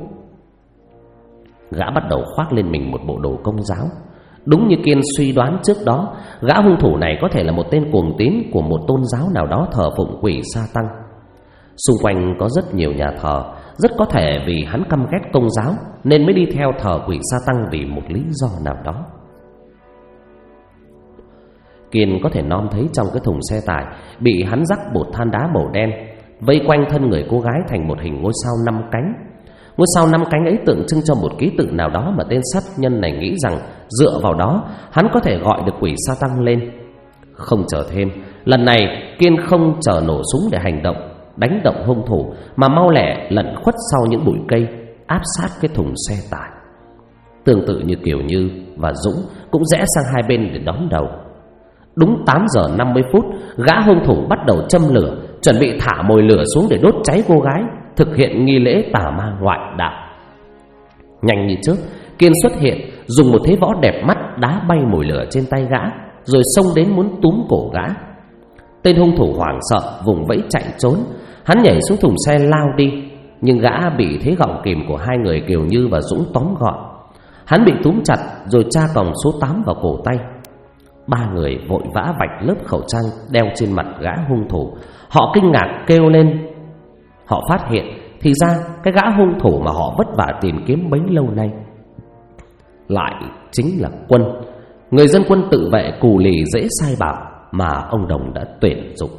Gã bắt đầu khoác lên mình một bộ đồ công giáo. Đúng như Kiên suy đoán trước đó, gã hung thủ này có thể là một tên cuồng tín của một tôn giáo nào đó thờ phụng quỷ sa tăng. Xung quanh có rất nhiều nhà thờ, rất có thể vì hắn căm ghét công giáo nên mới đi theo thờ quỷ sa tăng vì một lý do nào đó. Kiên có thể nom thấy trong cái thùng xe tải bị hắn rắc bột than đá màu đen, vây quanh thân người cô gái thành một hình ngôi sao 5 cánh. Ngôi sao 5 cánh ấy tượng trưng cho một ký tự nào đó mà tên sát nhân này nghĩ rằng dựa vào đó hắn có thể gọi được quỷ sa tăng lên. Không chờ thêm, lần này Kiên không chờ nổ súng để hành động, đánh động hung thủ, mà mau lẹ lẩn khuất sau những bụi cây, áp sát cái thùng xe tải. Tương tự như Kiều Như và Dũng cũng rẽ sang hai bên để đón đầu. Đúng 8 giờ 50 phút, gã hung thủ bắt đầu châm lửa, chuẩn bị thả mồi lửa xuống để đốt cháy cô gái, thực hiện nghi lễ tà ma ngoại đạo. Nhanh như chớp, Kiên xuất hiện, dùng một thế võ đẹp mắt đá bay mồi lửa trên tay gã, rồi xông đến muốn túm cổ gã. Tên hung thủ hoảng sợ vùng vẫy chạy trốn. Hắn nhảy xuống thùng xe lao đi, nhưng gã bị thế gọng kìm của hai người Kiều Như và Dũng tóm gọn. Hắn bị túm chặt rồi tra còng số 8 vào cổ tay. Ba người vội vã vạch lớp khẩu trang đeo trên mặt gã hung thủ. Họ kinh ngạc kêu lên. Họ phát hiện thì ra cái gã hung thủ mà họ vất vả tìm kiếm bấy lâu nay lại chính là Quân, người dân quân tự vệ cù lì dễ sai bảo mà ông Đồng đã tuyển dụng.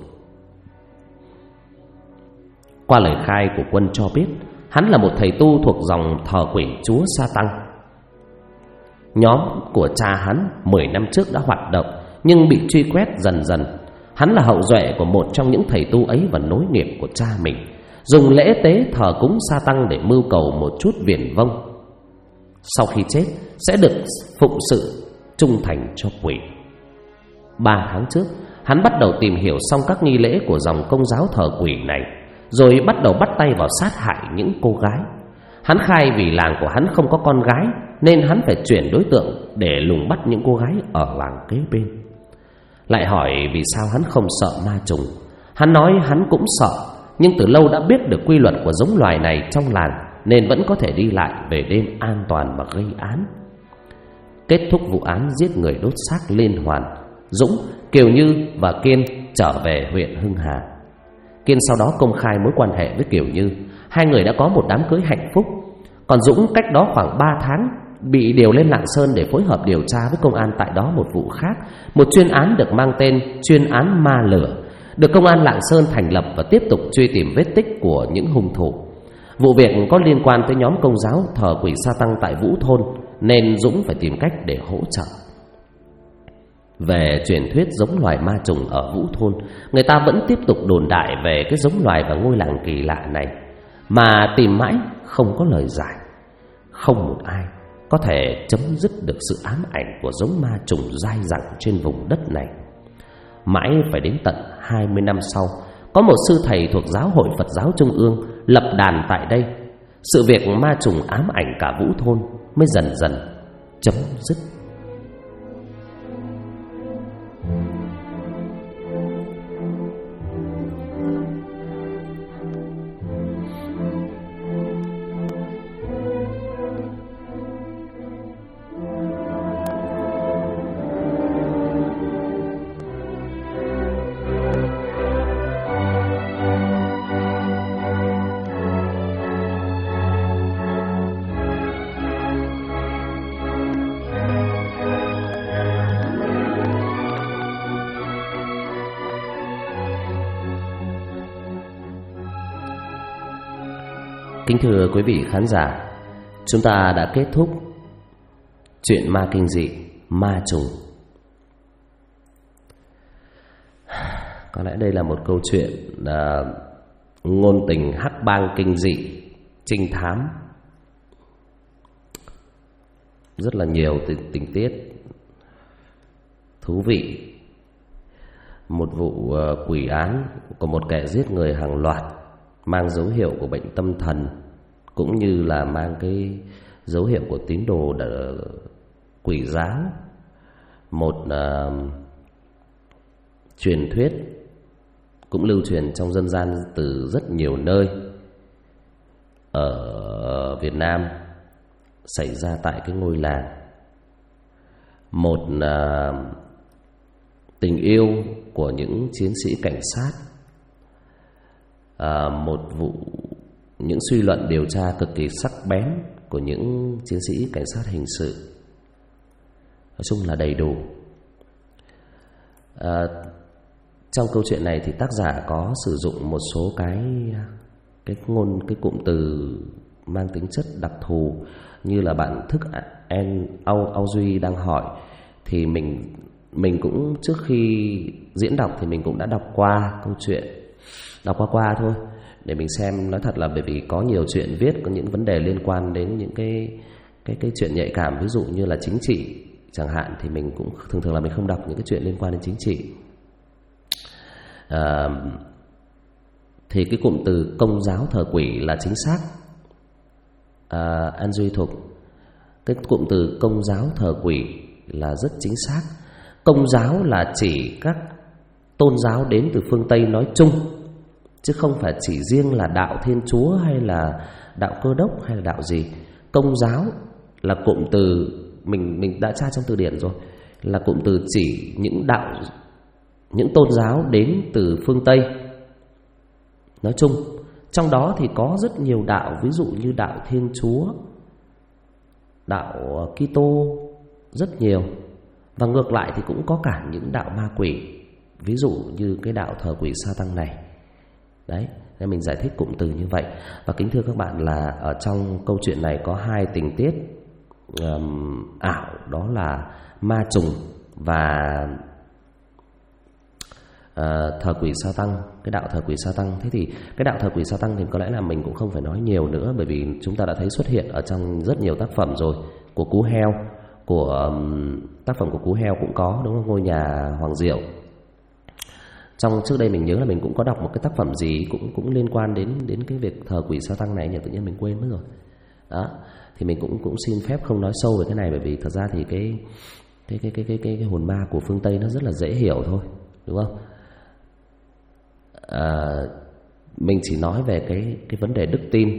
Qua lời khai của Quân cho biết, hắn là một thầy tu thuộc dòng thờ quỷ chúa Sa Tăng. Nhóm của cha hắn 10 năm trước đã hoạt động nhưng bị truy quét dần dần. Hắn là hậu duệ của một trong những thầy tu ấy và nối nghiệp của cha mình, dùng lễ tế thờ cúng Sa Tăng để mưu cầu một chút viển vông. Sau khi chết sẽ được phụng sự trung thành cho quỷ. 3 tháng trước, hắn bắt đầu tìm hiểu xong các nghi lễ của dòng công giáo thờ quỷ này, rồi bắt đầu bắt tay vào sát hại những cô gái. Hắn khai vì làng của hắn không có con gái nên hắn phải chuyển đối tượng để lùng bắt những cô gái ở làng kế bên. Lại hỏi vì sao hắn không sợ ma trùng. Hắn nói hắn cũng sợ, nhưng từ lâu đã biết được quy luật của giống loài này trong làng nên vẫn có thể đi lại về đêm an toàn và gây án. Kết thúc vụ án giết người đốt xác liên hoàn, Dũng, Kiều Như và Kiên trở về huyện Hưng Hà. Kiên sau đó công khai mối quan hệ với Kiều Như. Hai người đã có một đám cưới hạnh phúc. Còn Dũng cách đó khoảng 3 tháng bị điều lên Lạng Sơn để phối hợp điều tra với công an tại đó một vụ khác, một chuyên án được mang tên chuyên án ma lửa, được công an Lạng Sơn thành lập và tiếp tục truy tìm vết tích của những hung thủ. Vụ việc có liên quan tới nhóm công giáo thờ quỷ Sa Tăng tại Vũ Thôn nên Dũng phải tìm cách để hỗ trợ. Về truyền thuyết giống loài ma trùng ở Vũ Thôn, người ta vẫn tiếp tục đồn đại về cái giống loài và ngôi làng kỳ lạ này, mà tìm mãi không có lời giải. Không một ai có thể chấm dứt được sự ám ảnh của giống ma trùng dai dẳng trên vùng đất này. Mãi phải đến tận 20 năm sau, có một sư thầy thuộc Giáo hội Phật giáo Trung ương lập đàn tại đây, sự việc ma trùng ám ảnh cả Vũ Thôn mới dần dần chấm dứt. Kính thưa quý vị khán giả, chúng ta đã kết thúc chuyện ma kinh dị Ma Trùng. Có lẽ đây là một câu chuyện ngôn tình hắc bang kinh dị, trinh thám, rất là nhiều tình tiết thú vị. một vụ quỷ án của một kẻ giết người hàng loạt, mang dấu hiệu của bệnh tâm thần, cũng như là mang cái dấu hiệu của tín đồ quỷ giáo. Một truyền thuyết cũng lưu truyền trong dân gian từ rất nhiều nơi ở Việt Nam, xảy ra tại cái ngôi làng. Một tình yêu của những chiến sĩ cảnh sát, một vụ những suy luận điều tra cực kỳ sắc bén của những chiến sĩ cảnh sát hình sự. Nói chung là đầy đủ. Trong câu chuyện này thì tác giả có sử dụng một số cái cụm từ mang tính chất đặc thù, như là bạn Thức Âu Duy đang hỏi, thì mình cũng trước khi diễn đọc thì mình cũng đã đọc qua câu chuyện, đọc qua thôi để mình xem. Nói thật là bởi vì có nhiều chuyện viết, có những vấn đề liên quan đến những cái chuyện nhạy cảm, ví dụ như là chính trị chẳng hạn, thì mình cũng thường là mình không đọc những cái chuyện liên quan đến chính trị. Thì cái cụm từ công giáo thờ quỷ là chính xác. An Duy Thục, cái cụm từ công giáo thờ quỷ là rất chính xác. Công giáo là chỉ các tôn giáo đến từ phương Tây nói chung, chứ không phải chỉ riêng là đạo Thiên Chúa hay là đạo Cơ Đốc hay là đạo gì. Công giáo là cụm từ mình đã tra trong từ điển rồi, là cụm từ chỉ những tôn giáo đến từ phương Tây nói chung. Trong đó thì có rất nhiều đạo, ví dụ như đạo Thiên Chúa, đạo Kitô, rất nhiều. Và ngược lại thì cũng có cả những đạo ma quỷ, ví dụ như cái đạo thờ quỷ sa tăng này. Đấy, nên mình giải thích cụm từ như vậy. Và kính thưa các bạn là ở trong câu chuyện này có hai tình tiết ảo, đó là ma trùng và thờ quỷ sa tăng, cái đạo thờ quỷ sa tăng. Thế thì cái đạo thờ quỷ sa tăng thì có lẽ là mình cũng không phải nói nhiều nữa, bởi vì chúng ta đã thấy xuất hiện ở trong rất nhiều tác phẩm rồi. Của Cú Heo, tác phẩm của Cú Heo cũng có, đúng không? Ngôi nhà Hoàng Diệu. Trong trước đây mình nhớ là mình cũng có đọc một cái tác phẩm gì cũng liên quan đến cái việc thờ quỷ sa tăng này, nhưng tự nhiên mình quên mất rồi. Đó, thì mình cũng xin phép không nói sâu về cái này, bởi vì thật ra thì cái hồn ma của phương Tây nó rất là dễ hiểu thôi, đúng không? Mình chỉ nói về cái vấn đề đức tin,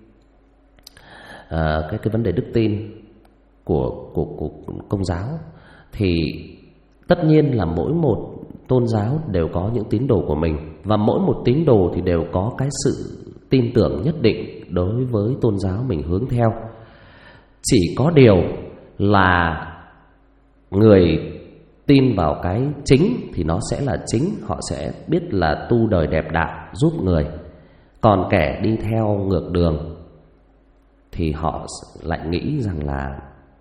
cái vấn đề đức tin của công giáo. Thì tất nhiên là mỗi một tôn giáo đều có những tín đồ của mình, và mỗi một tín đồ thì đều có cái sự tin tưởng nhất định đối với tôn giáo mình hướng theo. Chỉ có điều là người tin vào cái chính thì nó sẽ là chính, họ sẽ biết là tu đời đẹp đạo giúp người. Còn kẻ đi theo ngược đường thì họ lại nghĩ rằng là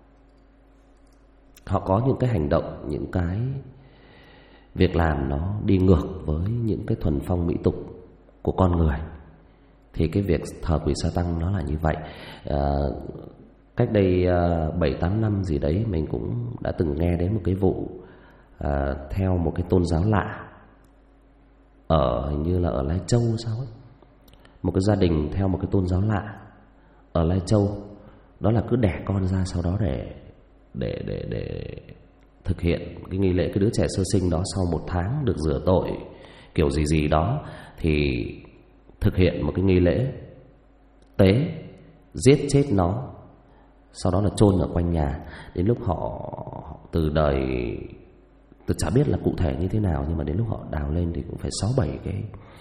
họ có những cái hành động, những cái việc làm nó đi ngược với những cái thuần phong mỹ tục của con người. Thì cái việc thờ quỷ sa tăng nó là như vậy. Cách đây 7-8 năm gì đấy, mình cũng đã từng nghe đến một cái vụ theo một cái tôn giáo lạ, hình như là ở Lai Châu sao ấy. Một cái gia đình theo một cái tôn giáo lạ ở Lai Châu, đó là cứ đẻ con ra, sau đó để thực hiện cái nghi lễ cái đứa trẻ sơ sinh đó, sau 1 tháng được rửa tội kiểu gì đó, thì thực hiện một cái nghi lễ tế, giết chết nó, sau đó là chôn ở quanh nhà. Đến lúc họ từ đời, tôi chả biết là cụ thể như thế nào, nhưng mà đến lúc họ đào lên thì cũng phải 6-7 cái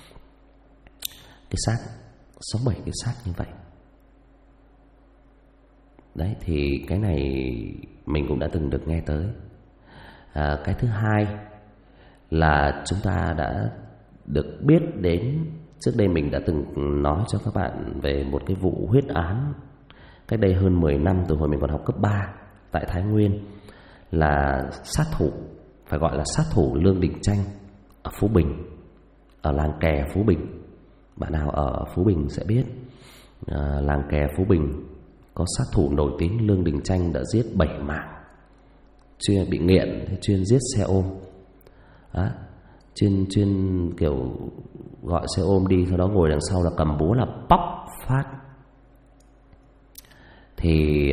xác, 6-7 cái xác như vậy. Đấy, thì cái này mình cũng đã từng được nghe tới. Cái thứ hai là chúng ta đã được biết đến, trước đây mình đã từng nói cho các bạn về một cái vụ huyết án cách đây hơn 10 năm, từ hồi mình còn học cấp 3 tại Thái Nguyên, là sát thủ, phải gọi là sát thủ Lương Đình Tranh ở Phú Bình, ở làng Kè Phú Bình. Bạn nào ở Phú Bình sẽ biết, làng Kè Phú Bình có sát thủ nổi tiếng Lương Đình Tranh đã giết 7 mạng, chuyên bị nghiện, chuyên giết xe ôm. Đó. chuyên kiểu gọi xe ôm đi, sau đó ngồi đằng sau là cầm búa là bóc phát. Thì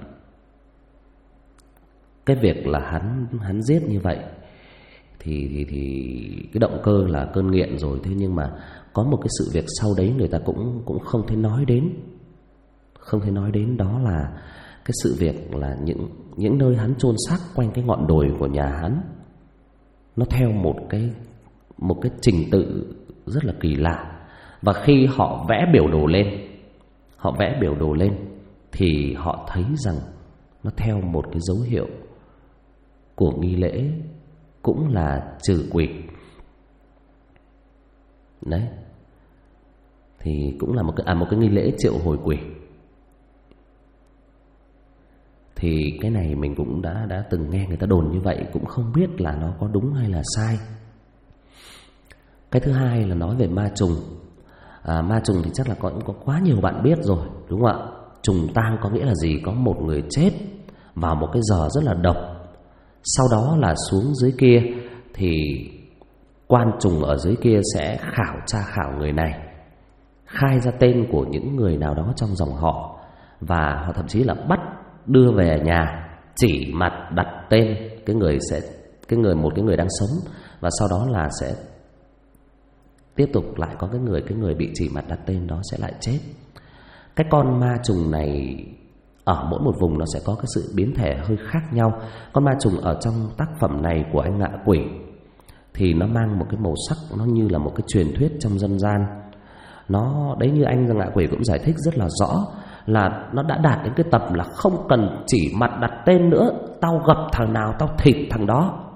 cái việc là hắn giết như vậy thì cái động cơ là cơn nghiện rồi. Thế nhưng mà có một cái sự việc sau đấy người ta cũng không thể nói đến. Không thể nói đến, đó là cái sự việc là những nơi hắn chôn xác quanh cái ngọn đồi của nhà hắn, nó theo một cái trình tự rất là kỳ lạ. Và khi họ vẽ biểu đồ lên thì họ thấy rằng nó theo một cái dấu hiệu của nghi lễ, cũng là trừ quỷ. Đấy, thì cũng là một cái nghi lễ triệu hồi quỷ. Thì cái này mình cũng đã từng nghe người ta đồn như vậy, cũng không biết là nó có đúng hay là sai. Cái thứ hai là nói về ma trùng. Ma trùng thì chắc là có quá nhiều bạn biết rồi, đúng không ạ? Trùng tang có nghĩa là gì? Có một người chết vào một cái giờ rất là độc. Sau đó là xuống dưới kia thì quan trùng ở dưới kia sẽ tra khảo người này, khai ra tên của những người nào đó trong dòng họ, và họ thậm chí là bắt đưa về nhà, chỉ mặt đặt tên một cái người đang sống, và sau đó là sẽ tiếp tục lại có cái người bị chỉ mặt đặt tên đó sẽ lại chết. Cái con ma trùng này ở mỗi một vùng nó sẽ có cái sự biến thể hơi khác nhau. Con ma trùng ở trong tác phẩm này của anh Ngạ Quỷ thì nó mang một cái màu sắc, nó như là một cái truyền thuyết trong dân gian. Nó đấy, như anh Ngạ Quỷ cũng giải thích rất là rõ, là nó đã đạt đến cái tầm là không cần chỉ mặt đặt tên nữa, tao gặp thằng nào tao thịt thằng đó.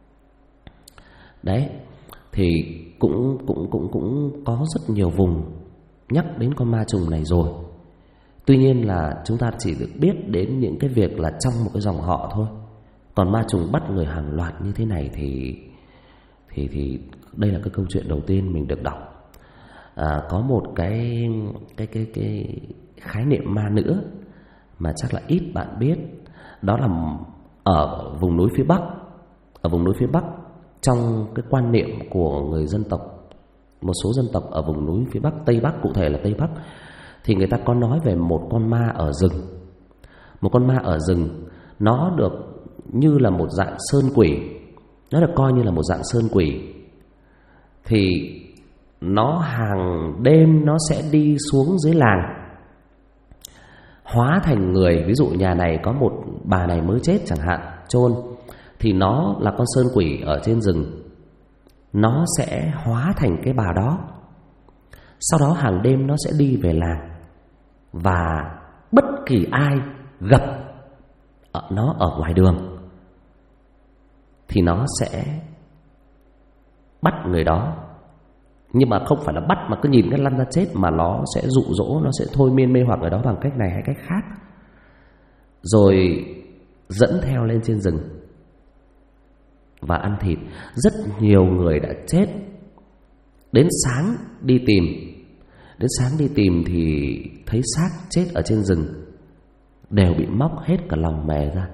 Đấy, thì cũng có rất nhiều vùng nhắc đến con ma trùng này rồi. Tuy nhiên là chúng ta chỉ được biết đến những cái việc là trong một cái dòng họ thôi. Còn ma trùng bắt người hàng loạt như thế này thì đây là cái câu chuyện đầu tiên mình được đọc. Có một cái khái niệm ma nữa mà chắc là ít bạn biết, đó là ở vùng núi phía Bắc. Ở vùng núi phía Bắc, trong cái quan niệm của người dân tộc, một số dân tộc ở vùng núi phía Bắc, Tây Bắc, cụ thể là Tây Bắc, thì người ta có nói về một con ma ở rừng. Một con ma ở rừng, nó được như là một dạng sơn quỷ, nó được coi như là một dạng sơn quỷ. Thì nó hàng đêm nó sẽ đi xuống dưới làng, hóa thành người. Ví dụ nhà này có một bà này mới chết chẳng hạn, chôn, thì nó là con sơn quỷ ở trên rừng, nó sẽ hóa thành cái bà đó. Sau đó hàng đêm nó sẽ đi về làng, và bất kỳ ai gặp nó ở ngoài đường thì nó sẽ bắt người đó. Nhưng mà không phải là bắt mà cứ nhìn cái lăn ra chết, mà nó sẽ dụ dỗ, nó sẽ thôi miên mê hoặc người đó bằng cách này hay cách khác, rồi dẫn theo lên trên rừng và ăn thịt. Rất nhiều người đã chết. Đến sáng đi tìm thì thấy xác chết ở trên rừng đều bị móc hết cả lòng mề ra,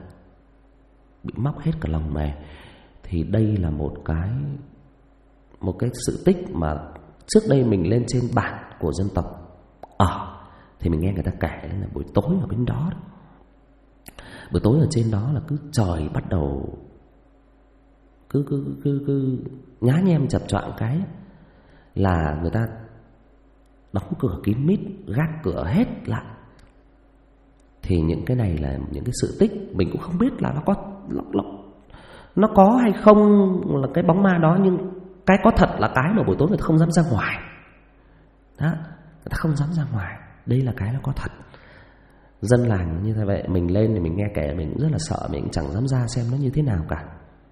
Thì đây là một cái sự tích mà trước đây mình lên trên bản của dân tộc thì mình nghe người ta kể là buổi tối ở bên đó, buổi tối ở trên đó là cứ trời bắt đầu cứ nhá nhem chập choạng cái là người ta đóng cửa kín mít, gác cửa hết lại. Thì những cái này là những cái sự tích mình cũng không biết là nó có hay không là cái bóng ma đó, nhưng cái có thật là cái mà buổi tối người ta không dám ra ngoài. Đó, người ta không dám ra ngoài. Đây là cái nó có thật. Dân làng như thế vậy, mình lên thì mình nghe kể mình cũng rất là sợ, mình cũng chẳng dám ra xem nó như thế nào cả.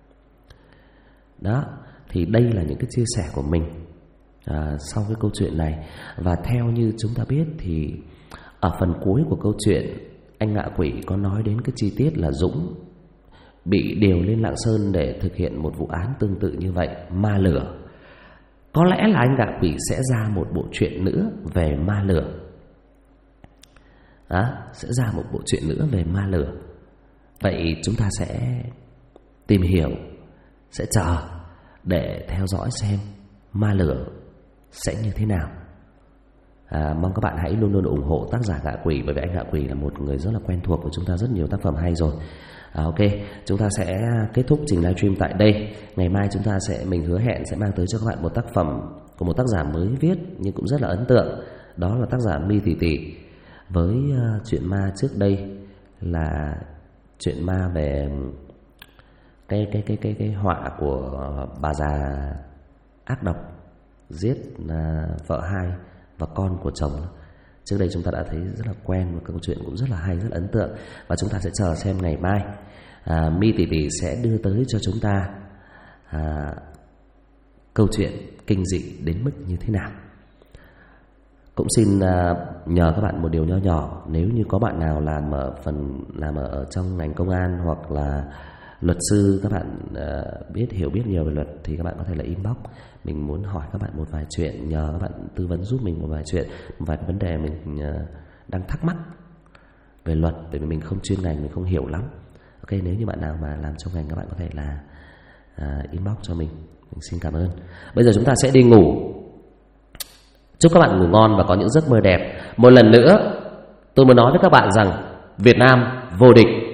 Đó, thì đây là những cái chia sẻ của mình sau cái câu chuyện này. Và theo như chúng ta biết thì ở phần cuối của câu chuyện, anh Ngạ Quỷ có nói đến cái chi tiết là Dũng bị điều lên Lạng Sơn để thực hiện một vụ án tương tự như vậy, ma lửa. Có lẽ là anh Ngạ Quỷ sẽ ra một bộ truyện nữa về ma lửa. Sẽ ra một bộ truyện nữa về ma lửa. Vậy chúng ta sẽ tìm hiểu, sẽ chờ để theo dõi xem Ma Lửa sẽ như thế nào. Mong các bạn hãy luôn luôn ủng hộ tác giả Ngạ Quỷ, bởi vì anh Ngạ Quỷ là một người rất là quen thuộc với chúng ta, rất nhiều tác phẩm hay rồi. Ok, chúng ta sẽ kết thúc trình livestream tại đây. Ngày mai chúng ta mình hứa hẹn sẽ mang tới cho các bạn một tác phẩm của một tác giả mới viết nhưng cũng rất là ấn tượng. Đó là tác giả My Tỷ Tỷ với chuyện ma trước đây là chuyện ma về cái họa của bà già ác độc giết vợ hai và con của chồng. Trước đây chúng ta đã thấy rất là quen, và câu chuyện cũng rất là hay, rất là ấn tượng. Và chúng ta sẽ chờ xem ngày mai My Tỷ Tỷ sẽ đưa tới cho chúng ta câu chuyện kinh dị đến mức như thế nào. Cũng xin nhờ các bạn một điều nho nhỏ, nếu như có bạn nào làm ở trong ngành công an hoặc là luật sư, các bạn hiểu biết nhiều về luật thì các bạn có thể là inbox. Mình muốn hỏi các bạn một vài chuyện, nhờ các bạn tư vấn giúp mình một vài chuyện, một vài vấn đề mình đang thắc mắc về luật, bởi vì mình không chuyên ngành, mình không hiểu lắm. Ok, nếu như bạn nào mà làm trong ngành, các bạn có thể là inbox cho mình xin cảm ơn. Bây giờ chúng ta sẽ đi ngủ. Chúc các bạn ngủ ngon và có những giấc mơ đẹp. Một lần nữa tôi muốn nói với các bạn rằng Việt Nam vô địch.